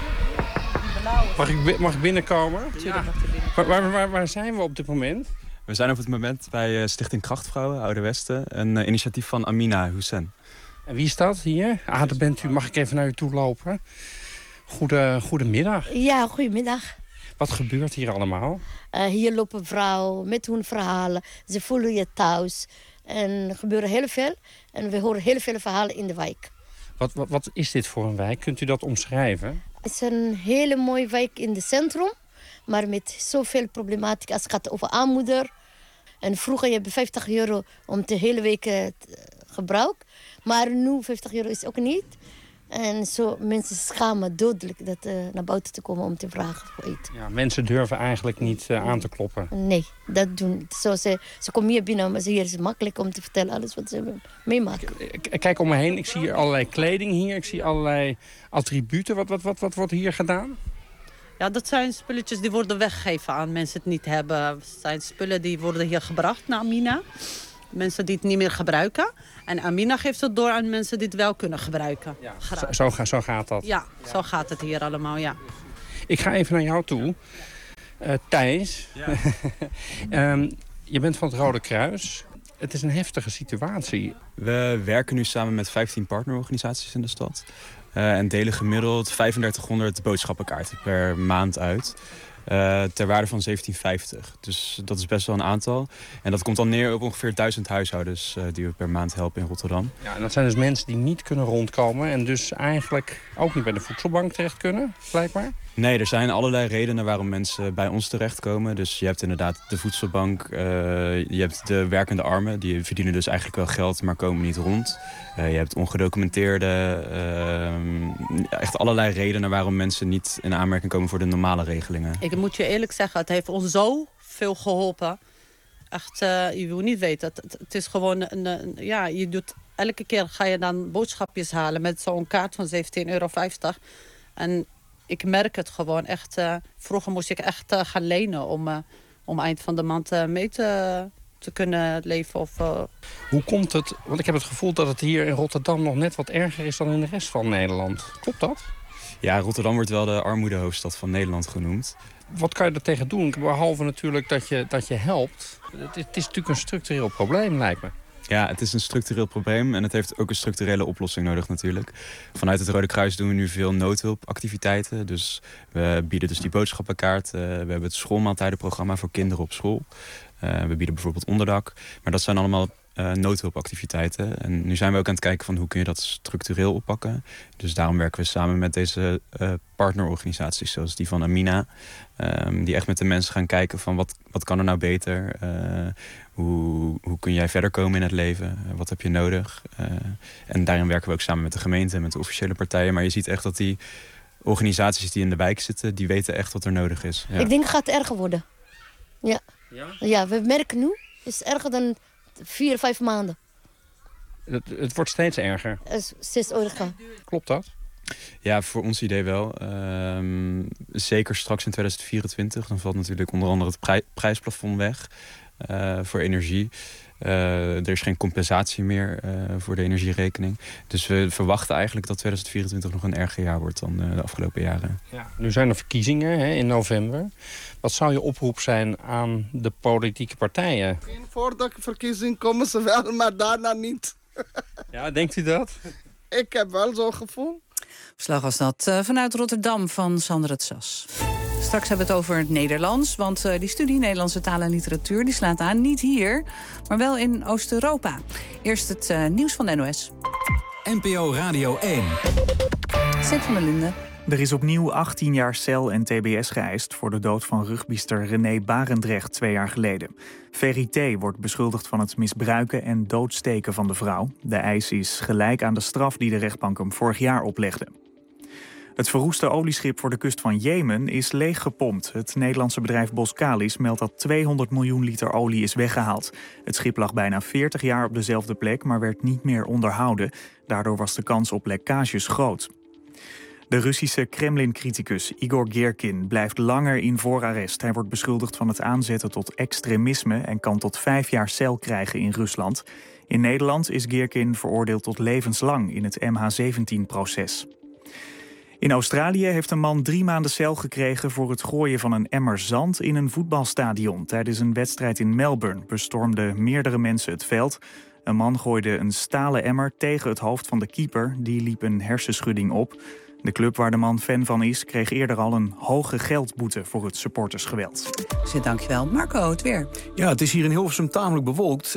Mag ik binnenkomen? Ja. Waar zijn we op dit moment? We zijn op het moment bij Stichting Krachtvrouwen, Oude Westen. Een initiatief van Amina Hussein. En wie is dat hier? Daar bent u. Mag ik even naar u toe lopen? Goedemiddag. Ja, goedemiddag. Wat gebeurt hier allemaal? Hier lopen vrouwen met hun verhalen. Ze voelen je thuis. En er gebeurt heel veel. En we horen heel veel verhalen in de wijk. Wat is dit voor een wijk? Kunt u dat omschrijven? Het is een hele mooie wijk in het centrum. Maar met zoveel problematiek als het gaat over armoede. En vroeger heb je 50 euro om de hele week gebruik. Maar nu 50 euro is ook niet. En zo mensen schamen dodelijk dat naar buiten te komen om te vragen voor eten. Ja, mensen durven eigenlijk niet aan te kloppen. Nee, dat doen ze komen hier binnen, maar hier is het makkelijk om te vertellen alles wat ze meemaken. Kijk om me heen, ik zie hier allerlei kleding hier, ik zie allerlei attributen. Wat wordt hier gedaan? Ja, dat zijn spulletjes die worden weggegeven aan mensen die het niet hebben. Het zijn spullen die worden hier gebracht naar Amina. Mensen die het niet meer gebruiken. En Amina geeft het door aan mensen die het wel kunnen gebruiken. Ja, zo gaat dat. Ja, zo gaat het hier allemaal, ja. Ik ga even naar jou toe. Thijs, ja. Je bent van het Rode Kruis. Het is een heftige situatie. We werken nu samen met 15 partnerorganisaties in de stad. En delen gemiddeld 3500 boodschappenkaarten per maand uit. Ter waarde van 17,50. Dus dat is best wel een aantal. En dat komt dan neer op ongeveer 1000 huishoudens die we per maand helpen in Rotterdam. Ja, en dat zijn dus mensen die niet kunnen rondkomen en dus eigenlijk ook niet bij de voedselbank terecht kunnen, blijkbaar? Nee, er zijn allerlei redenen waarom mensen bij ons terechtkomen. Dus je hebt inderdaad de voedselbank, je hebt de werkende armen. Die verdienen dus eigenlijk wel geld, maar komen niet rond. Je hebt ongedocumenteerde, echt allerlei redenen waarom mensen niet in aanmerking komen voor de normale regelingen. Ik moet je eerlijk zeggen, het heeft ons zo veel geholpen. Echt, je wil niet weten. Het is gewoon, je doet, elke keer ga je dan boodschapjes halen met zo'n kaart van €17,50. En ik merk het gewoon echt. Vroeger moest ik echt gaan lenen om eind van de maand mee te kunnen leven. Hoe komt het? Want ik heb het gevoel dat het hier in Rotterdam nog net wat erger is dan in de rest van Nederland. Klopt dat? Ja, Rotterdam wordt wel de armoedehoofdstad van Nederland genoemd. Wat kan je er tegen doen? Behalve natuurlijk dat je helpt. Het is natuurlijk een structureel probleem, lijkt me. Ja, het is een structureel probleem en het heeft ook een structurele oplossing nodig natuurlijk. Vanuit het Rode Kruis doen we nu veel noodhulpactiviteiten. Dus we bieden dus die boodschappenkaart. We hebben het schoolmaaltijdenprogramma voor kinderen op school. We bieden bijvoorbeeld onderdak. Maar dat zijn allemaal noodhulpactiviteiten. En nu zijn we ook aan het kijken van hoe kun je dat structureel oppakken. Dus daarom werken we samen met deze partnerorganisaties zoals die van Amina. Die echt met de mensen gaan kijken van wat kan er nou beter? Hoe kun jij verder komen in het leven? Wat heb je nodig? En daarin werken we ook samen met de gemeente en met de officiële partijen. Maar je ziet echt dat die organisaties die in de wijk zitten, die weten echt wat er nodig is. Ja. Ik denk het gaat erger worden. Ja. Ja, we merken nu, het is erger dan 4, 5 maanden. Het wordt steeds erger. Steeds erger. Klopt dat? Ja, voor ons idee wel. Zeker straks in 2024. Dan valt natuurlijk onder andere het prijsplafond weg voor energie. Er is geen compensatie meer voor de energierekening. Dus we verwachten eigenlijk dat 2024 nog een erger jaar wordt dan de afgelopen jaren. Ja. Nu zijn er verkiezingen in november. Wat zou je oproep zijn aan de politieke partijen? Voor de verkiezing komen ze wel, maar daarna niet. Ja, denkt u dat? Ik heb wel zo'n gevoel. Verslag was dat vanuit Rotterdam van Sander het Sas. Straks hebben we het over het Nederlands, want die studie Nederlandse taal en literatuur die slaat aan niet hier, maar wel in Oost-Europa. Eerst het nieuws van de NOS. NPO Radio 1. Zit van der Linden. Er is opnieuw 18 jaar cel en tbs geëist voor de dood van rugbyster René Barendrecht 2 jaar geleden. Verité wordt beschuldigd van het misbruiken en doodsteken van de vrouw. De eis is gelijk aan de straf die de rechtbank hem vorig jaar oplegde. Het verroeste olieschip voor de kust van Jemen is leeggepompt. Het Nederlandse bedrijf Boskalis meldt dat 200 miljoen liter olie is weggehaald. Het schip lag bijna 40 jaar op dezelfde plek, maar werd niet meer onderhouden. Daardoor was de kans op lekkages groot. De Russische Kremlin-criticus Igor Girkin blijft langer in voorarrest. Hij wordt beschuldigd van het aanzetten tot extremisme en kan tot 5 jaar cel krijgen in Rusland. In Nederland is Girkin veroordeeld tot levenslang in het MH17-proces. In Australië heeft een man 3 maanden cel gekregen voor het gooien van een emmer zand in een voetbalstadion. Tijdens een wedstrijd in Melbourne bestormden meerdere mensen het veld. Een man gooide een stalen emmer tegen het hoofd van de keeper. Die liep een hersenschudding op. De club waar de man fan van is, kreeg eerder al een hoge geldboete voor het supportersgeweld. Dankjewel. Marco, het weer. Ja, het is hier in Hilversum tamelijk bewolkt.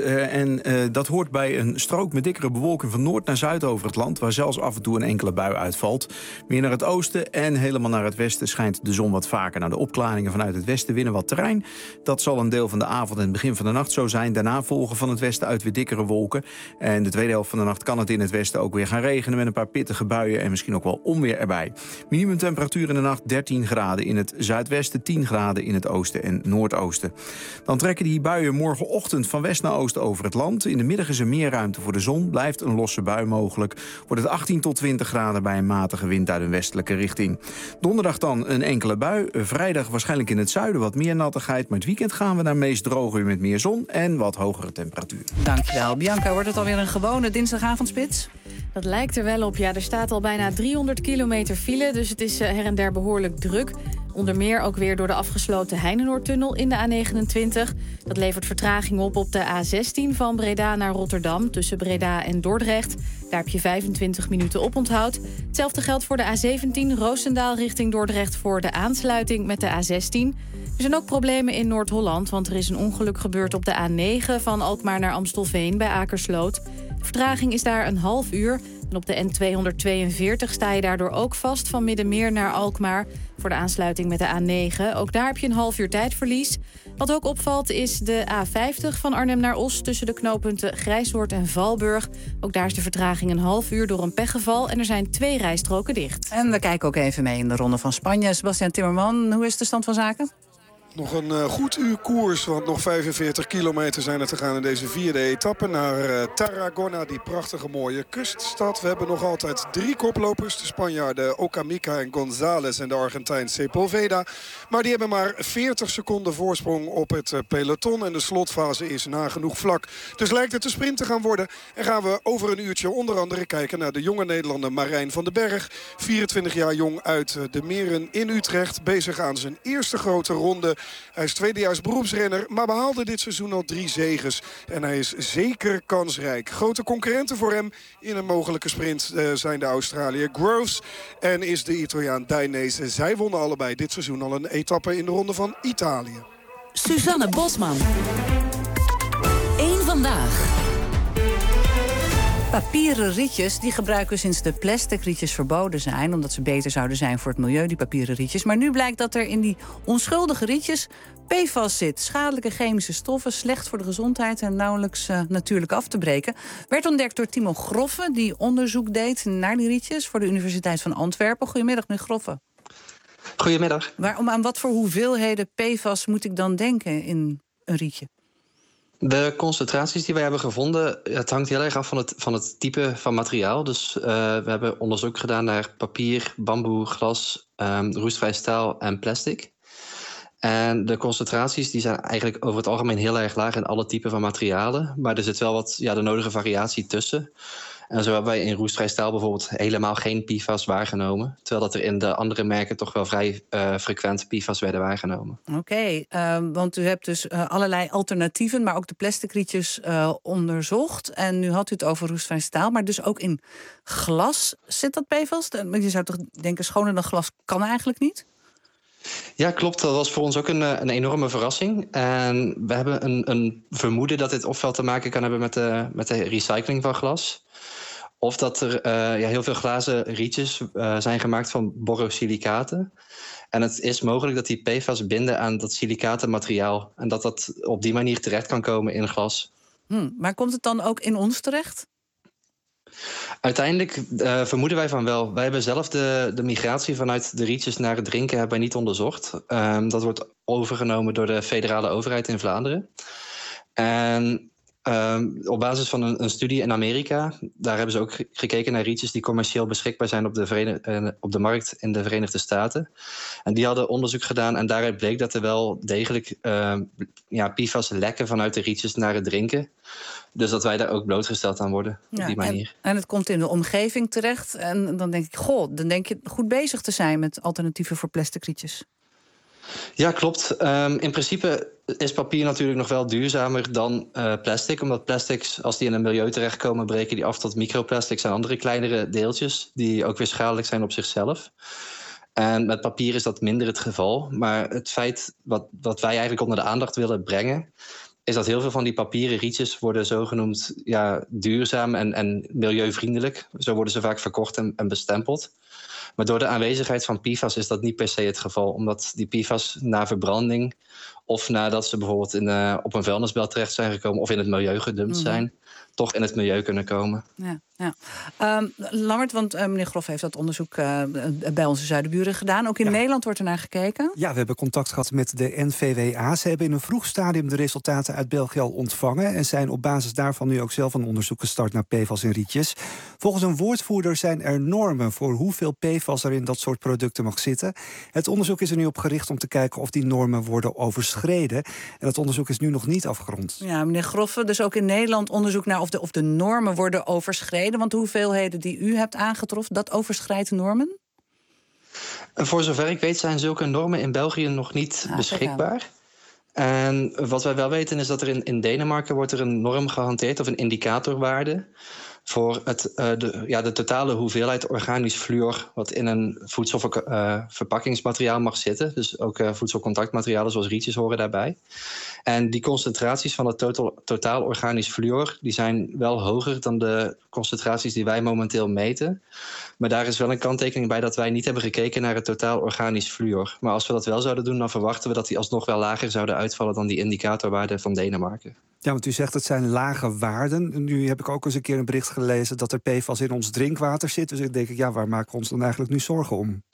Dat hoort bij een strook met dikkere bewolking van noord naar zuid over het land, waar zelfs af en toe een enkele bui uitvalt. Meer naar het oosten en helemaal naar het westen schijnt de zon wat vaker. Nou, de opklaringen vanuit het westen winnen wat terrein. Dat zal een deel van de avond en het begin van de nacht zo zijn. Daarna volgen van het westen uit weer dikkere wolken. En de tweede helft van de nacht kan het in het westen ook weer gaan regenen met een paar pittige buien en misschien ook wel onweer erbij. Minimumtemperatuur in de nacht 13 graden in het zuidwesten, 10 graden in het oosten en noordoosten. Dan trekken die buien morgenochtend van west naar oost over het land. In de middag is er meer ruimte voor de zon, blijft een losse bui mogelijk. Wordt het 18 tot 20 graden bij een matige wind uit een westelijke richting. Donderdag dan een enkele bui. Vrijdag waarschijnlijk in het zuiden wat meer nattigheid. Maar het weekend gaan we naar meest droog weer met meer zon en wat hogere temperatuur. Dankjewel. Bianca, wordt het alweer een gewone dinsdagavondspits? Dat lijkt er wel op. Ja, er staat al bijna 300 kilometer file, dus het is her en der behoorlijk druk. Onder meer ook weer door de afgesloten Heinenoordtunnel in de A29. Dat levert vertraging op de A16 van Breda naar Rotterdam, tussen Breda en Dordrecht. Daar heb je 25 minuten oponthoud. Hetzelfde geldt voor de A17 Roosendaal richting Dordrecht voor de aansluiting met de A16. Er zijn ook problemen in Noord-Holland, want er is een ongeluk gebeurd op de A9 van Alkmaar naar Amstelveen bij Akersloot. De vertraging is daar een half uur. En op de N242 sta je daardoor ook vast van Middenmeer naar Alkmaar voor de aansluiting met de A9. Ook daar heb je een half uur tijdverlies. Wat ook opvalt is de A50 van Arnhem naar Os tussen de knooppunten Grijshoort en Valburg. Ook daar is de vertraging een half uur door een pechgeval en er zijn 2 rijstroken dicht. En we kijken ook even mee in de Ronde van Spanje. Sebastian Timmerman, hoe is de stand van zaken? Nog een goed uur koers, want nog 45 kilometer zijn er te gaan in deze 4e etappe naar Tarragona, die prachtige mooie kuststad. We hebben nog altijd 3 koplopers, de Spanjaarden Ocamika en González en de Argentijn Sepulveda. Maar die hebben maar 40 seconden voorsprong op het peloton en de slotfase is nagenoeg vlak. Dus lijkt het een sprint te gaan worden en gaan we over een uurtje onder andere kijken naar de jonge Nederlander Marijn van den Berg. 24 jaar jong uit de Meren in Utrecht, bezig aan zijn eerste grote ronde. Hij is tweedejaars beroepsrenner, maar behaalde dit seizoen al 3 zeges. En hij is zeker kansrijk. Grote concurrenten voor hem in een mogelijke sprint zijn de Australiër Groves en is de Italiaan Dainese. Zij wonnen allebei dit seizoen al een etappe in de Ronde van Italië. Suzanne Bosman. Eén vandaag. Papieren rietjes die gebruiken sinds de plastic rietjes verboden zijn, omdat ze beter zouden zijn voor het milieu, die papieren rietjes. Maar nu blijkt dat er in die onschuldige rietjes PFAS zit. Schadelijke chemische stoffen, slecht voor de gezondheid en nauwelijks natuurlijk af te breken. Werd ontdekt door Timo Groffe, die onderzoek deed naar die rietjes voor de Universiteit van Antwerpen. Goedemiddag, meneer Groffe. Goedemiddag. Aan wat voor hoeveelheden PFAS moet ik dan denken in een rietje? De concentraties die wij hebben gevonden, het hangt heel erg af van het type van materiaal. Dus we hebben onderzoek gedaan naar papier, bamboe, glas, roestvrij staal en plastic. En de concentraties die zijn eigenlijk over het algemeen heel erg laag in alle typen van materialen. Maar er zit wel wat de nodige variatie tussen. En zo hebben wij in roestvrij staal bijvoorbeeld helemaal geen PFAS waargenomen. Terwijl dat er in de andere merken toch wel vrij frequent PFAS werden waargenomen. Oké, want u hebt dus allerlei alternatieven, maar ook de plastic rietjes onderzocht. En nu had u het over roestvrij staal, maar dus ook in glas zit dat PFAS? Je zou toch denken, schoner dan glas kan eigenlijk niet? Ja, klopt. Dat was voor ons ook een enorme verrassing. En we hebben een vermoeden dat dit ofwel te maken kan hebben met de recycling van glas. Of dat er heel veel glazen rietjes zijn gemaakt van borosilicaten. En het is mogelijk dat die PFAS binden aan dat silicaten materiaal. En dat op die manier terecht kan komen in glas. Maar komt het dan ook in ons terecht? Uiteindelijk vermoeden wij van wel. Wij hebben zelf de migratie vanuit de rietjes naar het drinken hebben wij niet onderzocht. Dat wordt overgenomen door de federale overheid in Vlaanderen. En op basis van een studie in Amerika, daar hebben ze ook gekeken naar rietjes die commercieel beschikbaar zijn op de markt in de Verenigde Staten. En die hadden onderzoek gedaan en daaruit bleek dat er wel degelijk PFAS lekken vanuit de rietjes naar het drinken. Dus dat wij daar ook blootgesteld aan worden op die manier. En het komt in de omgeving terecht. En dan denk ik, dan denk je goed bezig te zijn met alternatieven voor plastic rietjes. Ja, klopt. In principe is papier natuurlijk nog wel duurzamer dan plastic. Omdat plastics, als die in het milieu terechtkomen, breken die af tot microplastics en andere kleinere deeltjes die ook weer schadelijk zijn op zichzelf. En met papier is dat minder het geval. Maar het feit wat wij eigenlijk onder de aandacht willen brengen, is dat heel veel van die papieren rietjes worden zogenoemd duurzaam en milieuvriendelijk. Zo worden ze vaak verkocht en bestempeld. Maar door de aanwezigheid van PFAS is dat niet per se het geval. Omdat die PFAS na verbranding of nadat ze bijvoorbeeld op een vuilnisbelt terecht zijn gekomen of in het milieu gedumpt zijn, toch in het milieu kunnen komen. Ja. Lammert, want meneer Grof heeft dat onderzoek bij onze zuidenburen gedaan. Ook in Nederland wordt er naar gekeken. Ja, we hebben contact gehad met de NVWA. Ze hebben in een vroeg stadium de resultaten uit België al ontvangen en zijn op basis daarvan nu ook zelf een onderzoek gestart naar PFAS in rietjes. Volgens een woordvoerder zijn er normen voor hoeveel PFAS er in dat soort producten mag zitten. Het onderzoek is er nu op gericht om te kijken of die normen worden overschreden. En dat onderzoek is nu nog niet afgerond. Ja, meneer Groffe, dus ook in Nederland onderzoek naar of de normen worden overschreden. Want de hoeveelheden die u hebt aangetroffen, dat overschrijdt de normen? Voor zover ik weet zijn zulke normen in België nog niet beschikbaar. En wat wij wel weten is dat er in Denemarken wordt er een norm gehanteerd of een indicatorwaarde voor de totale hoeveelheid organisch fluor wat in een voedselverpakkingsmateriaal mag zitten. Dus ook voedselcontactmaterialen zoals rietjes horen daarbij. En die concentraties van het totaal organisch fluor die zijn wel hoger dan de concentraties die wij momenteel meten. Maar daar is wel een kanttekening bij dat wij niet hebben gekeken naar het totaal organisch fluor. Maar als we dat wel zouden doen, dan verwachten we dat die alsnog wel lager zouden uitvallen dan die indicatorwaarde van Denemarken. Ja, want u zegt het zijn lage waarden. Nu heb ik ook eens een keer een bericht gelezen dat er PFAS in ons drinkwater zit. Dus ik denk, waar maken we ons dan eigenlijk nu zorgen om?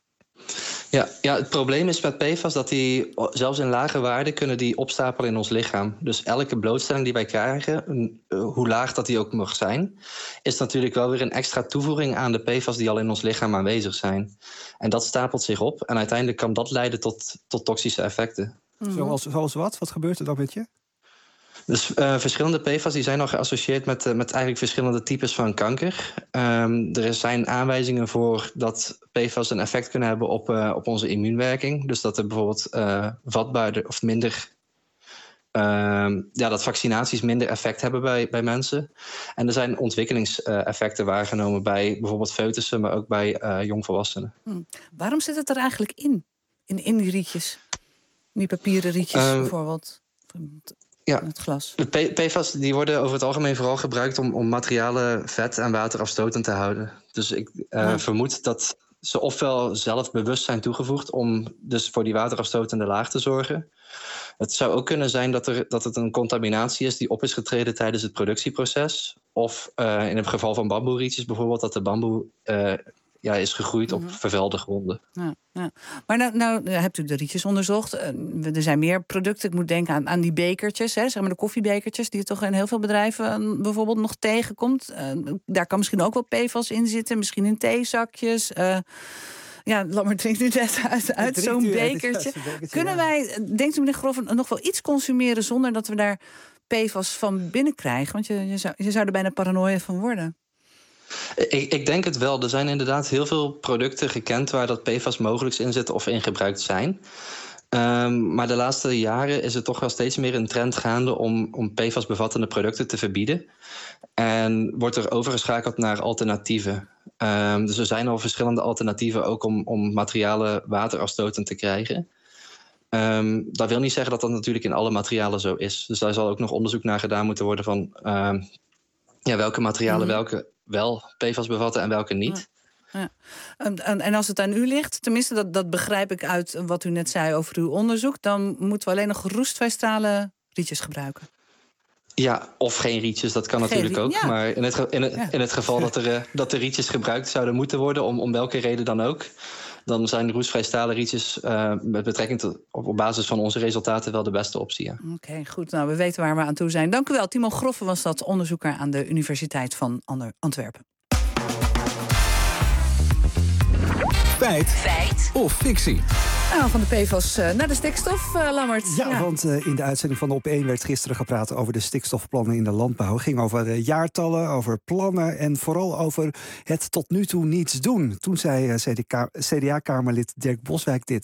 Ja, het probleem is met PFAS dat die zelfs in lage waarden kunnen die opstapelen in ons lichaam. Dus elke blootstelling die wij krijgen, hoe laag dat die ook mag zijn, is natuurlijk wel weer een extra toevoeging aan de PFAS die al in ons lichaam aanwezig zijn. En dat stapelt zich op en uiteindelijk kan dat leiden tot toxische effecten. Zoals wat? Wat gebeurt er dan met je? Dus verschillende PFAS die zijn al geassocieerd met eigenlijk verschillende types van kanker. Er zijn aanwijzingen voor dat PFAS een effect kunnen hebben op onze immuunwerking. Dus dat er bijvoorbeeld vatbaarder of minder dat vaccinaties minder effect hebben bij mensen. En er zijn ontwikkelingseffecten waargenomen bij bijvoorbeeld foetussen, maar ook bij jongvolwassenen. Waarom zit het er eigenlijk in die rietjes? Die papieren rietjes bijvoorbeeld? Ja, het glas. De PFAS die worden over het algemeen vooral gebruikt om materialen vet en water afstotend te houden. Dus ik vermoed dat ze ofwel zelf bewust zijn toegevoegd om dus voor die waterafstotende laag te zorgen. Het zou ook kunnen zijn dat het een contaminatie is die op is getreden tijdens het productieproces. Of in het geval van bamboerietjes bijvoorbeeld, dat de bamboe is gegroeid op vervuilde gronden. Ja. Maar nou hebt u de rietjes onderzocht. Er zijn meer producten. Ik moet denken aan die bekertjes, zeg maar de koffiebekertjes, die je toch in heel veel bedrijven bijvoorbeeld nog tegenkomt. Daar kan misschien ook wel PFAS in zitten, misschien in theezakjes. Lammert drinkt nu net uit zo'n bekertje. Kunnen wij, denkt u meneer Grof, nog wel iets consumeren zonder dat we daar PFAS van binnen krijgen? Want je zou er bijna paranoia van worden. Ik denk het wel. Er zijn inderdaad heel veel producten gekend waar dat PFAS mogelijk in zit of in gebruikt zijn. Maar de laatste jaren is er toch wel steeds meer een trend gaande om PFAS-bevattende producten te verbieden. En wordt er overgeschakeld naar alternatieven. Dus er zijn al verschillende alternatieven ook om materialen waterafstotend te krijgen. Dat wil niet zeggen dat dat natuurlijk in alle materialen zo is. Dus daar zal ook nog onderzoek naar gedaan moeten worden van welke materialen welke wel PFAS bevatten en welke niet. Ja. En als het aan u ligt, tenminste dat begrijp ik uit wat u net zei over uw onderzoek, dan moeten we alleen nog roestvrijstalen rietjes gebruiken. Ja, of geen rietjes, dat kan natuurlijk ook. Ja. Maar in het geval dat de rietjes gebruikt zouden moeten worden, om welke reden dan ook, dan zijn de roestvrij stalen rietjes met betrekking op basis van onze resultaten wel de beste optie. Ja. Oké, goed. Nou, we weten waar we aan toe zijn. Dank u wel. Timo Groffe was dat, onderzoeker aan de Universiteit van Antwerpen. Feit of fictie? Nou, van de PFAS naar de stikstof, Lammert. Ja, want in de uitzending van de Op1 werd gisteren gepraat over de stikstofplannen in de landbouw. Het ging over jaartallen, over plannen en vooral over het tot nu toe niets doen. Toen zei CDA-kamerlid Dirk Boswijk dit.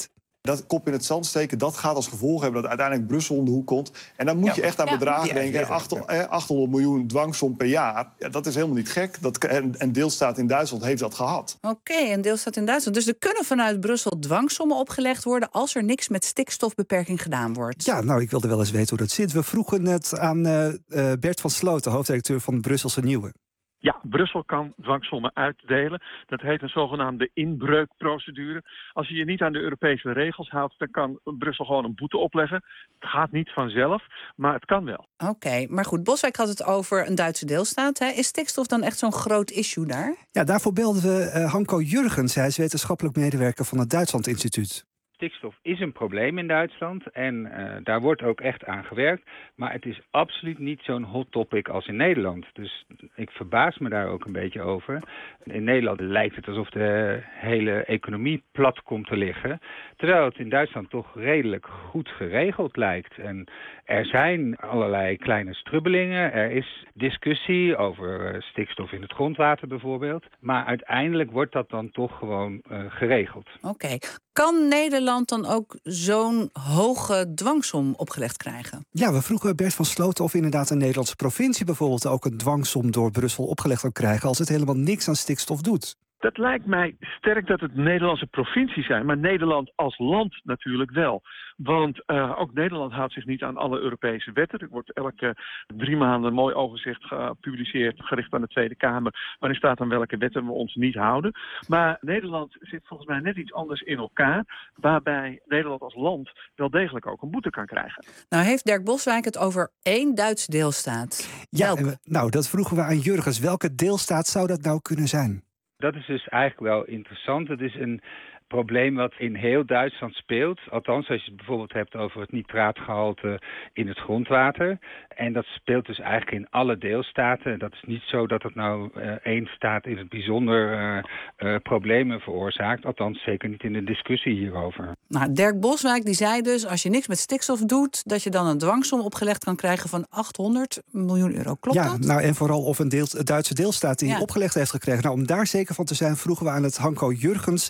Dat kop in het zand steken, dat gaat als gevolg hebben dat uiteindelijk Brussel om de hoek komt. En dan moet je echt aan bedragen denken. 800 miljoen dwangsom per jaar. Ja, dat is helemaal niet gek. En deelstaat in Duitsland heeft dat gehad. Oké, een deelstaat in Duitsland. Dus er kunnen vanuit Brussel dwangsommen opgelegd worden als er niks met stikstofbeperking gedaan wordt. Ja, nou, ik wilde wel eens weten hoe dat zit. We vroegen net aan Bert van Sloten, hoofdredacteur van Brusselse Nieuwe. Ja, Brussel kan dwangsommen uitdelen. Dat heet een zogenaamde inbreukprocedure. Als je je niet aan de Europese regels houdt, dan kan Brussel gewoon een boete opleggen. Het gaat niet vanzelf, maar het kan wel. Oké, maar goed, Boswijk had het over een Duitse deelstaat. Hè? Is stikstof dan echt zo'n groot issue daar? Ja, daarvoor belden we Hanko Jurgens. Hij is wetenschappelijk medewerker van het Duitsland Instituut. Stikstof is een probleem in Duitsland en daar wordt ook echt aan gewerkt. Maar het is absoluut niet zo'n hot topic als in Nederland. Dus ik verbaas me daar ook een beetje over. In Nederland lijkt het alsof de hele economie plat komt te liggen. Terwijl het in Duitsland toch redelijk goed geregeld lijkt. En er zijn allerlei kleine strubbelingen. Er is discussie over stikstof in het grondwater bijvoorbeeld. Maar uiteindelijk wordt dat dan toch gewoon geregeld. Oké. Kan Nederland dan ook zo'n hoge dwangsom opgelegd krijgen? Ja, we vroegen Bert van Sloten of inderdaad een Nederlandse provincie bijvoorbeeld ook een dwangsom door Brussel opgelegd kan krijgen als het helemaal niks aan stikstof doet. Dat lijkt mij sterk dat het Nederlandse provincies zijn, maar Nederland als land natuurlijk wel. Want ook Nederland houdt zich niet aan alle Europese wetten. Er wordt elke 3 maanden een mooi overzicht gepubliceerd, gericht aan de Tweede Kamer, waarin staat aan welke wetten we ons niet houden. Maar Nederland zit volgens mij net iets anders in elkaar, waarbij Nederland als land wel degelijk ook een boete kan krijgen. Nou heeft Dirk Boswijk het over 1 Duitse deelstaat. Ja, nou dat vroegen we aan Jurgens. Welke deelstaat zou dat nou kunnen zijn? Dat is dus eigenlijk wel interessant. Het is een probleem wat in heel Duitsland speelt. Althans, als je het bijvoorbeeld hebt over het nitraatgehalte in het grondwater. En dat speelt dus eigenlijk in alle deelstaten. Dat is niet zo dat het nou één staat in het bijzonder problemen veroorzaakt. Althans, zeker niet in de discussie hierover. Nou, Dirk Boswijk die zei dus, als je niks met stikstof doet, dat je dan een dwangsom opgelegd kan krijgen van 800 miljoen euro. Klopt dat? Nou, en vooral of een Duitse deelstaat die opgelegd heeft gekregen. Nou, om daar zeker van te zijn, vroegen we aan Hanko Jurgens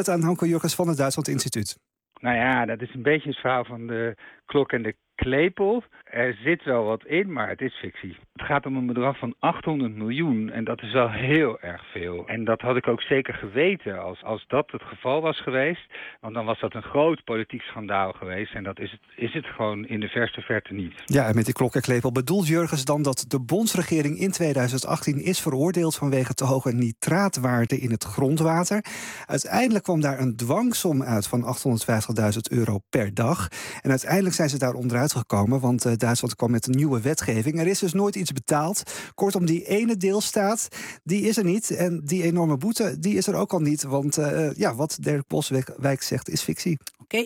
van het Duitsland Instituut. Nou ja, dat is een beetje het verhaal van de klok en de klepel. Er zit wel wat in, maar het is fictie. Het gaat om een bedrag van 800 miljoen en dat is wel heel erg veel. En dat had ik ook zeker geweten als dat het geval was geweest. Want dan was dat een groot politiek schandaal geweest. En dat is het gewoon in de verste verte niet. Ja, en met die klok en klepel bedoelt Jurgens dan dat de bondsregering in 2018 is veroordeeld vanwege te hoge nitraatwaarden in het grondwater. Uiteindelijk kwam daar een dwangsom uit van 850.000 euro per dag. En uiteindelijk zijn ze daar onderuit gekomen, want Duitsland kwam met een nieuwe wetgeving. Er is dus nooit iets betaald. Kortom, die ene deelstaat, die is er niet. En die enorme boete, die is er ook al niet. Want wat Dirk Boswijk zegt, is fictie. Oké.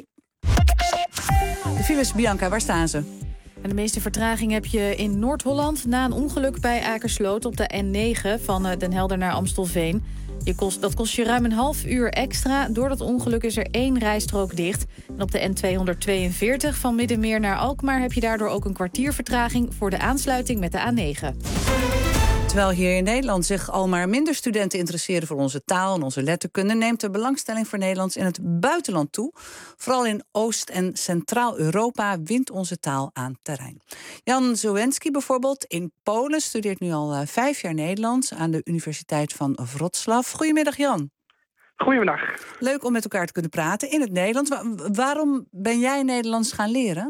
De files, Bianca, waar staan ze? En de meeste vertraging heb je in Noord-Holland na een ongeluk bij Akersloot op de N9 van Den Helder naar Amstelveen. Dat kost je ruim een half uur extra. Door dat ongeluk is er 1 rijstrook dicht. En op de N242 van Middenmeer naar Alkmaar heb je daardoor ook een kwartier vertraging voor de aansluiting met de A9. Terwijl hier in Nederland zich al maar minder studenten interesseren voor onze taal en onze letterkunde, neemt de belangstelling voor Nederlands in het buitenland toe. Vooral in Oost- en Centraal-Europa wint onze taal aan terrein. Jan Zowensky bijvoorbeeld in Polen studeert nu al 5 jaar Nederlands aan de Universiteit van Wrocław. Goedemiddag, Jan. Goedemiddag. Leuk om met elkaar te kunnen praten in het Nederlands. Waarom ben jij Nederlands gaan leren?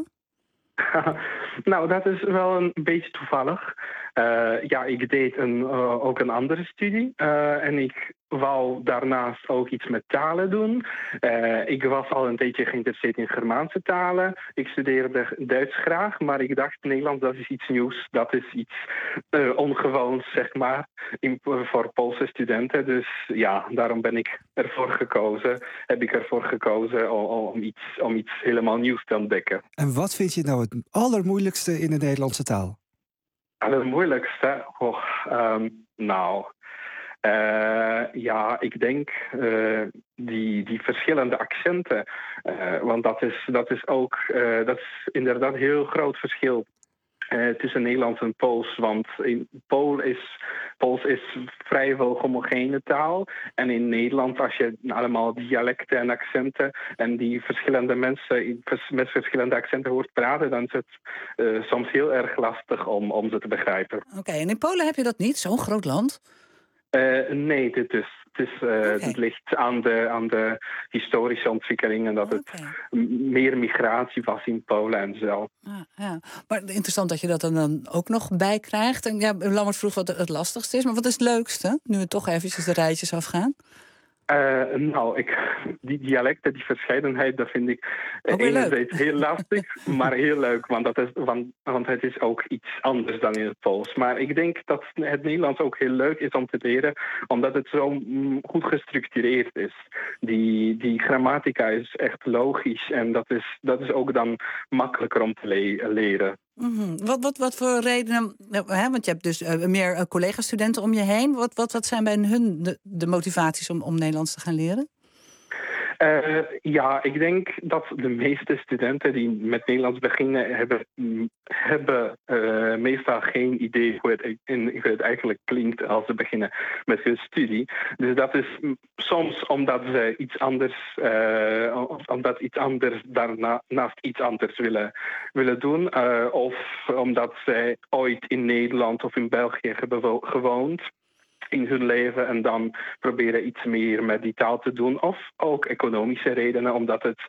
Nou, dat is wel een beetje toevallig. Ik deed ook een andere studie en ik wou daarnaast ook iets met talen doen. Ik was al een tijdje geïnteresseerd in Germaanse talen. Ik studeerde Duits graag, maar ik dacht Nederlands, dat is iets nieuws. Dat is iets ongewoons, zeg maar, voor Poolse studenten. Dus ja, daarom heb ik ervoor gekozen om iets helemaal nieuws te ontdekken. En wat vind je nou het allermoeilijkste in de Nederlandse taal? Het moeilijkste? Ik denk die verschillende accenten. Want dat is inderdaad een heel groot verschil tussen Nederlands en Pools. Want Pools is vrijwel homogene taal. En in Nederland, als je allemaal dialecten en accenten en die verschillende mensen met verschillende accenten hoort praten, dan is het soms heel erg lastig om ze te begrijpen. Oké, en in Polen heb je dat niet, zo'n groot land? Nee, dit ligt aan de historische ontwikkelingen, dat het meer migratie was in Polen en zo. Ja. Maar interessant dat je dat er dan ook nog bij krijgt. En ja, Lammert vroeg wat het lastigste is, maar wat is het leukste? Nu we toch eventjes de rijtjes afgaan. Die dialecten, die verscheidenheid, dat vind ik enerzijds heel lastig, maar heel leuk. Want het is ook iets anders dan in het Pools. Maar ik denk dat het Nederlands ook heel leuk is om te leren, omdat het zo goed gestructureerd is. Die grammatica is echt logisch en dat is ook dan makkelijker om te leren. Mm-hmm. Wat voor redenen, want je hebt dus meer collega-studenten om je heen. Wat zijn bij hun de motivaties om Nederlands te gaan leren? Ik denk dat de meeste studenten die met Nederlands beginnen hebben meestal geen idee hoe het eigenlijk klinkt als ze beginnen met hun studie. Dus dat is soms omdat ze iets anders daarnaast iets anders willen doen. Of omdat ze ooit in Nederland of in België hebben gewoond in hun leven en dan proberen iets meer met die taal te doen. Of ook economische redenen, omdat het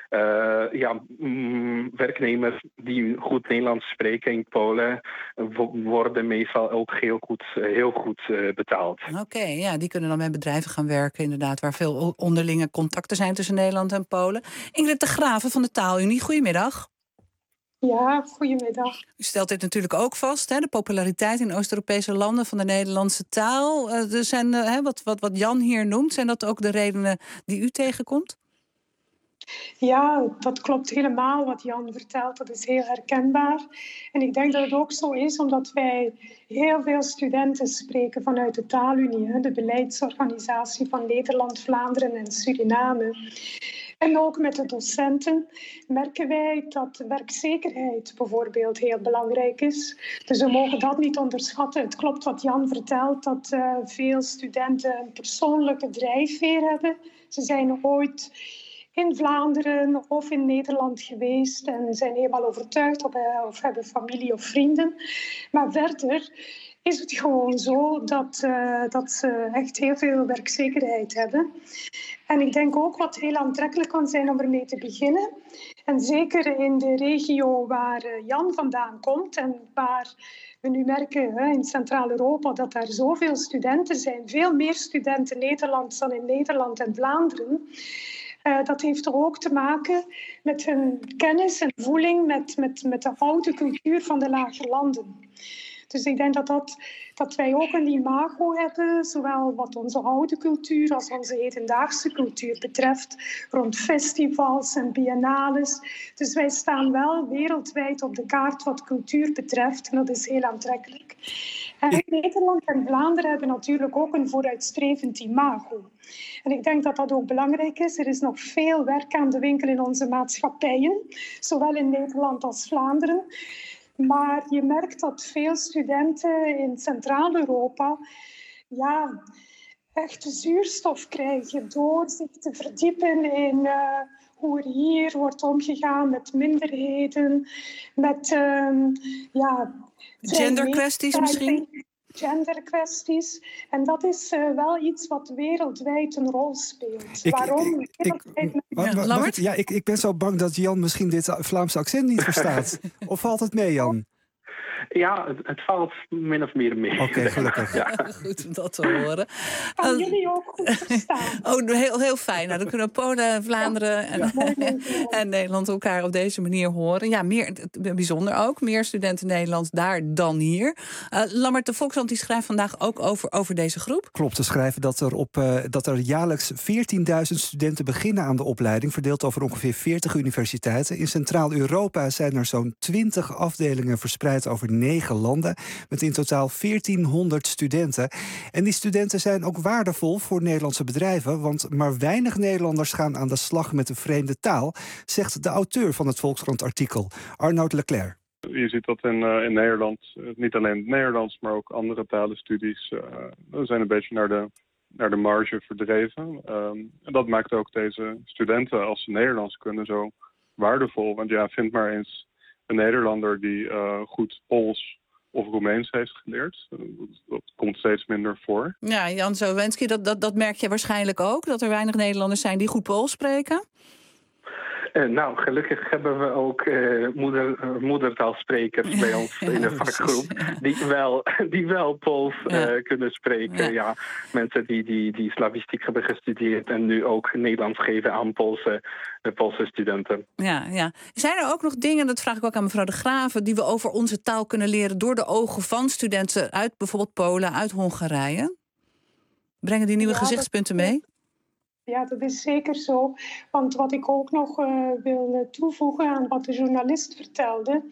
werknemers die goed Nederlands spreken in Polen worden meestal ook heel goed betaald. Oké, die kunnen dan met bedrijven gaan werken, inderdaad, waar veel onderlinge contacten zijn tussen Nederland en Polen. Ingrid de Graven van de Taalunie, goedemiddag. Ja, goedemiddag. U stelt dit natuurlijk ook vast, hè, de populariteit in Oost-Europese landen van de Nederlandse taal. Er zijn, wat Jan hier noemt, zijn dat ook de redenen die u tegenkomt? Ja, dat klopt helemaal wat Jan vertelt. Dat is heel herkenbaar. En ik denk dat het ook zo is omdat wij heel veel studenten spreken vanuit de Taalunie, de beleidsorganisatie van Nederland, Vlaanderen en Suriname. En ook met de docenten merken wij dat werkzekerheid bijvoorbeeld heel belangrijk is. Dus we mogen dat niet onderschatten. Het klopt wat Jan vertelt, dat veel studenten een persoonlijke drijfveer hebben. Ze zijn ooit in Vlaanderen of in Nederland geweest en zijn helemaal overtuigd of hebben familie of vrienden. Maar verder is het gewoon zo dat ze echt heel veel werkzekerheid hebben. En ik denk ook wat heel aantrekkelijk kan zijn om ermee te beginnen. En zeker in de regio waar Jan vandaan komt en waar we nu merken in Centraal-Europa dat daar zoveel studenten zijn. Veel meer studenten Nederlands dan in Nederland en Vlaanderen. Dat heeft er ook te maken met hun kennis en voeling met de oude cultuur van de lage landen. Dus ik denk dat wij ook een imago hebben, zowel wat onze oude cultuur als onze hedendaagse cultuur betreft, rond festivals en biennales. Dus wij staan wel wereldwijd op de kaart wat cultuur betreft en dat is heel aantrekkelijk. En Nederland en Vlaanderen hebben natuurlijk ook een vooruitstrevend imago. En ik denk dat dat ook belangrijk is. Er is nog veel werk aan de winkel in onze maatschappijen, zowel in Nederland als Vlaanderen. Maar je merkt dat veel studenten in Centraal-Europa echt zuurstof krijgen door zich te verdiepen in hoe er hier wordt omgegaan met minderheden, met genderkwesties misschien? Genderkwesties. En dat is wel iets wat wereldwijd een rol speelt. Waarom? Ik ben zo bang dat Jan misschien dit Vlaamse accent niet verstaat. Of valt het mee, Jan? Ja, het valt min of meer mee. Oké, gelukkig. Ja. Goed om dat te horen. Kan jullie ook goed verstaan? Heel fijn. Nou, dan kunnen Polen, Vlaanderen en Nederland elkaar op deze manier horen. Ja, bijzonder ook. Meer studenten Nederlands daar dan hier. Lammert, de Volkskrant die schrijft vandaag ook over deze groep. Klopt, te schrijven dat er jaarlijks 14.000 studenten beginnen aan de opleiding, verdeeld over ongeveer 40 universiteiten. In Centraal-Europa zijn er zo'n 20 afdelingen verspreid over 9 landen, met in totaal 1400 studenten. En die studenten zijn ook waardevol voor Nederlandse bedrijven, want maar weinig Nederlanders gaan aan de slag met een vreemde taal, zegt de auteur van het Volkskrant-artikel, Arnoud Leclerc. Je ziet dat in Nederland, niet alleen het Nederlands, maar ook andere talenstudies zijn een beetje naar de marge verdreven. En dat maakt ook deze studenten, als ze Nederlands kunnen, zo waardevol. Want vind maar eens een Nederlander die goed Pools of Roemeens heeft geleerd. Dat komt steeds minder voor. Ja, Jan Zowensky, dat merk je waarschijnlijk ook, dat er weinig Nederlanders zijn die goed Pools spreken? Gelukkig hebben we ook moedertaalsprekers bij ons in de vakgroep die wel Pools kunnen spreken. Ja, mensen die slavistiek hebben gestudeerd en nu ook Nederlands geven aan Poolse studenten. Ja. Zijn er ook nog dingen, dat vraag ik ook aan mevrouw De Graven, die we over onze taal kunnen leren door de ogen van studenten uit bijvoorbeeld Polen, uit Hongarije? Brengen die nieuwe gezichtspunten mee? Ja, dat is zeker zo. Want wat ik ook nog wil toevoegen aan wat de journalist vertelde.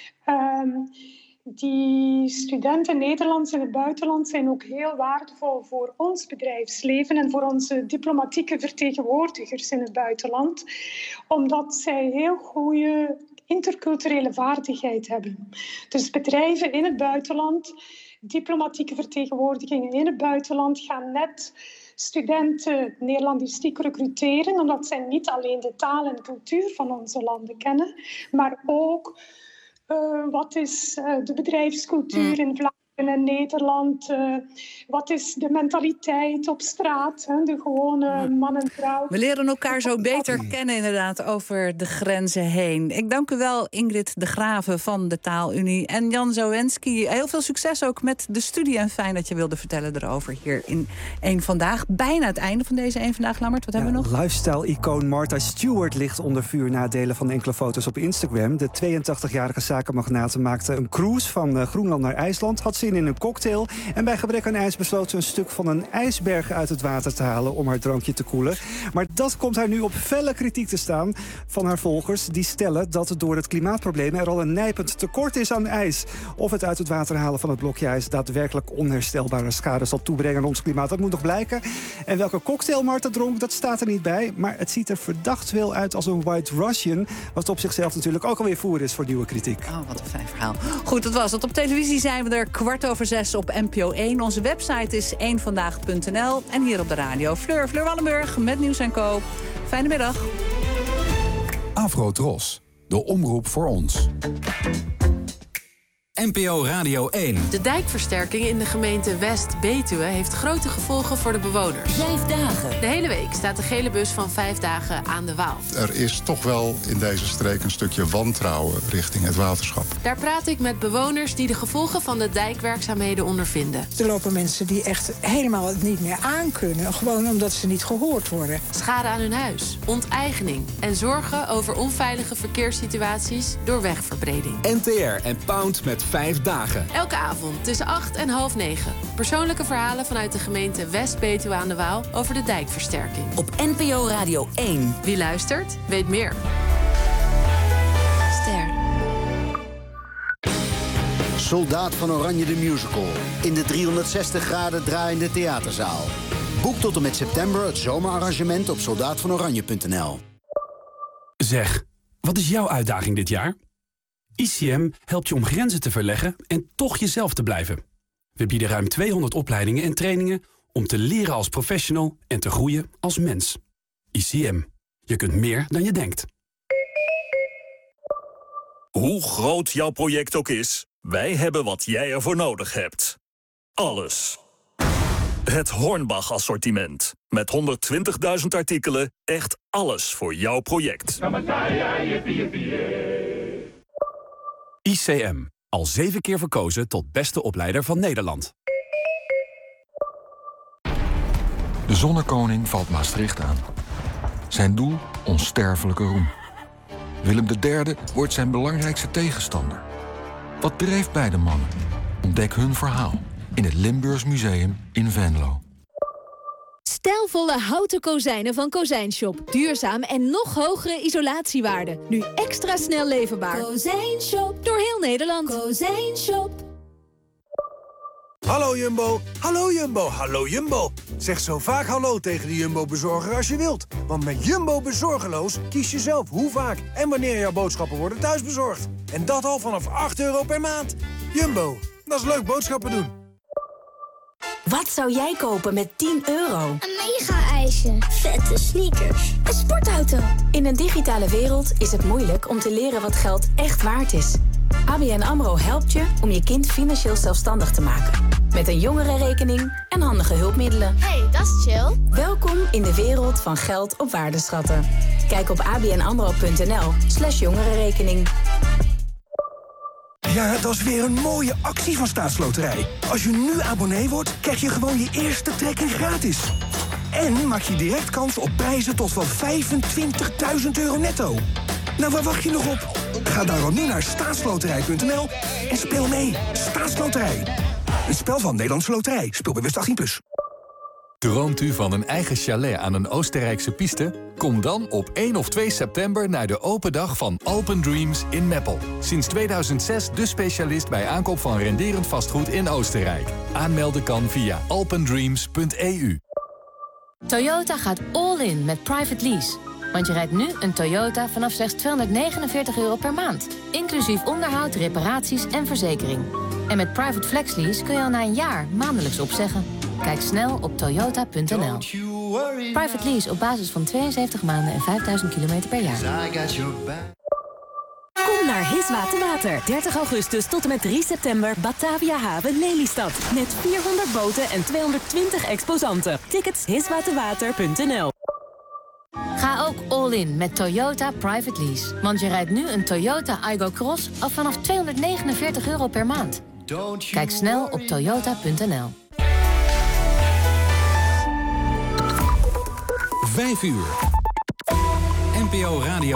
Die studenten Nederlands in het buitenland zijn ook heel waardevol voor ons bedrijfsleven en voor onze diplomatieke vertegenwoordigers in het buitenland. Omdat zij heel goede interculturele vaardigheid hebben. Dus bedrijven in het buitenland, diplomatieke vertegenwoordigingen in het buitenland gaan net studenten Nederlandistiek recruteren, omdat zij niet alleen de taal en cultuur van onze landen kennen, maar ook wat is de bedrijfscultuur in Vlaanderen en Nederland, wat is de mentaliteit op straat, de gewone man en vrouw. We leren elkaar zo beter kennen inderdaad over de grenzen heen. Ik dank u wel, Ingrid De Graven van de Taalunie en Jan Zowensky. Heel veel succes ook met de studie en fijn dat je wilde vertellen erover hier in Eén Vandaag. Bijna het einde van deze Eén Vandaag, Lammert. Wat hebben we nog? Lifestyle-icoon Martha Stewart ligt onder vuur na het delen van enkele foto's op Instagram. De 82-jarige zakenmagnate maakte een cruise van Groenland naar IJsland, had zin in een cocktail en bij gebrek aan ijs besloot ze een stuk van een ijsberg uit het water te halen om haar drankje te koelen. Maar dat komt haar nu op felle kritiek te staan van haar volgers. Die stellen dat door het klimaatprobleem er al een nijpend tekort is aan ijs. Of het uit het water halen van het blokje ijs daadwerkelijk onherstelbare schade zal toebrengen aan ons klimaat. Dat moet nog blijken. En welke cocktail Martha dronk, dat staat er niet bij. Maar het ziet er verdacht veel uit als een White Russian. Wat op zichzelf natuurlijk ook alweer voer is voor nieuwe kritiek. Oh, wat een fijn verhaal. Goed, dat was het. Op televisie zijn we er 6:15 op NPO 1. Onze website is eenvandaag.nl. En hier op de radio Fleur Wallenburg met Nieuws en Co. Fijne middag. Afro-Tros, de omroep voor ons. NPO Radio 1. De dijkversterking in de gemeente West-Betuwe heeft grote gevolgen voor de bewoners. 5 dagen. De hele week staat de gele bus van 5 dagen aan de Waal. Er is toch wel in deze streek een stukje wantrouwen richting het waterschap. Daar praat ik met bewoners die de gevolgen van de dijkwerkzaamheden ondervinden. Er lopen mensen die echt helemaal het niet meer aankunnen. Gewoon omdat ze niet gehoord worden. Schade aan hun huis, onteigening en zorgen over onveilige verkeerssituaties door wegverbreding. NTR en Pound met 5 dagen. Elke avond tussen 8 en half 9. Persoonlijke verhalen vanuit de gemeente West-Betuwe aan de Waal over de dijkversterking. Op NPO Radio 1. Wie luistert, weet meer. Ster. Soldaat van Oranje de Musical. In de 360 graden draaiende theaterzaal. Boek tot en met september het zomerarrangement op soldaatvanoranje.nl. Zeg, wat is jouw uitdaging dit jaar? ICM helpt je om grenzen te verleggen en toch jezelf te blijven. We bieden ruim 200 opleidingen en trainingen om te leren als professional en te groeien als mens. ICM. Je kunt meer dan je denkt. Hoe groot jouw project ook is, wij hebben wat jij ervoor nodig hebt. Alles. Het Hornbach-assortiment. Met 120.000 artikelen, echt alles voor jouw project. ICM. Al 7 keer verkozen tot beste opleider van Nederland. De zonnekoning valt Maastricht aan. Zijn doel, onsterfelijke roem. Willem III wordt zijn belangrijkste tegenstander. Wat dreef beide mannen? Ontdek hun verhaal in het Limburgs Museum in Venlo. Stijlvolle houten kozijnen van Kozijnshop. Duurzaam en nog hogere isolatiewaarde. Nu extra snel leverbaar. Kozijnshop. Door heel Nederland. Kozijnshop. Hallo Jumbo, hallo Jumbo, hallo Jumbo. Zeg zo vaak hallo tegen de Jumbo-bezorger als je wilt. Want met Jumbo Bezorgeloos kies je zelf hoe vaak en wanneer jouw boodschappen worden thuisbezorgd. En dat al vanaf €8 per maand. Jumbo, dat is leuk boodschappen doen. Wat zou jij kopen met €10? Een mega-ijsje, vette sneakers, een sportauto. In een digitale wereld is het moeilijk om te leren wat geld echt waard is. ABN AMRO helpt je om je kind financieel zelfstandig te maken. Met een jongerenrekening en handige hulpmiddelen. Hey, dat is chill. Welkom in de wereld van geld op waardeschatten. Kijk op abnamro.nl/jongerenrekening. Ja, dat is weer een mooie actie van Staatsloterij. Als je nu abonnee wordt, krijg je gewoon je eerste trekking gratis. En maak je direct kans op prijzen tot wel €25.000 netto. Nou, waar wacht je nog op? Ga daarom nu naar staatsloterij.nl en speel mee. Staatsloterij. Een spel van Nederlandse Loterij. Speelbewust 18+. Droomt u van een eigen chalet aan een Oostenrijkse piste? Kom dan op 1 of 2 september naar de open dag van Alpen Dreams in Meppel. Sinds 2006 de specialist bij aankoop van renderend vastgoed in Oostenrijk. Aanmelden kan via alpendreams.eu. Toyota gaat all in met private lease. Want je rijdt nu een Toyota vanaf slechts €249 per maand. Inclusief onderhoud, reparaties en verzekering. En met private flexlease kun je al na een jaar maandelijks opzeggen. Kijk snel op toyota.nl. Private lease op basis van 72 maanden en 5000 kilometer per jaar. Kom naar Hiswa Water. 30 augustus tot en met 3 september Batavia Haven Lelystad. Met 400 boten en 220 exposanten. Tickets hiswaterwater.nl. Ga ook all in met Toyota Private Lease. Want je rijdt nu een Toyota Aygo Cross al vanaf €249 per maand. Kijk snel op toyota.nl. 5 uur. NPO Radio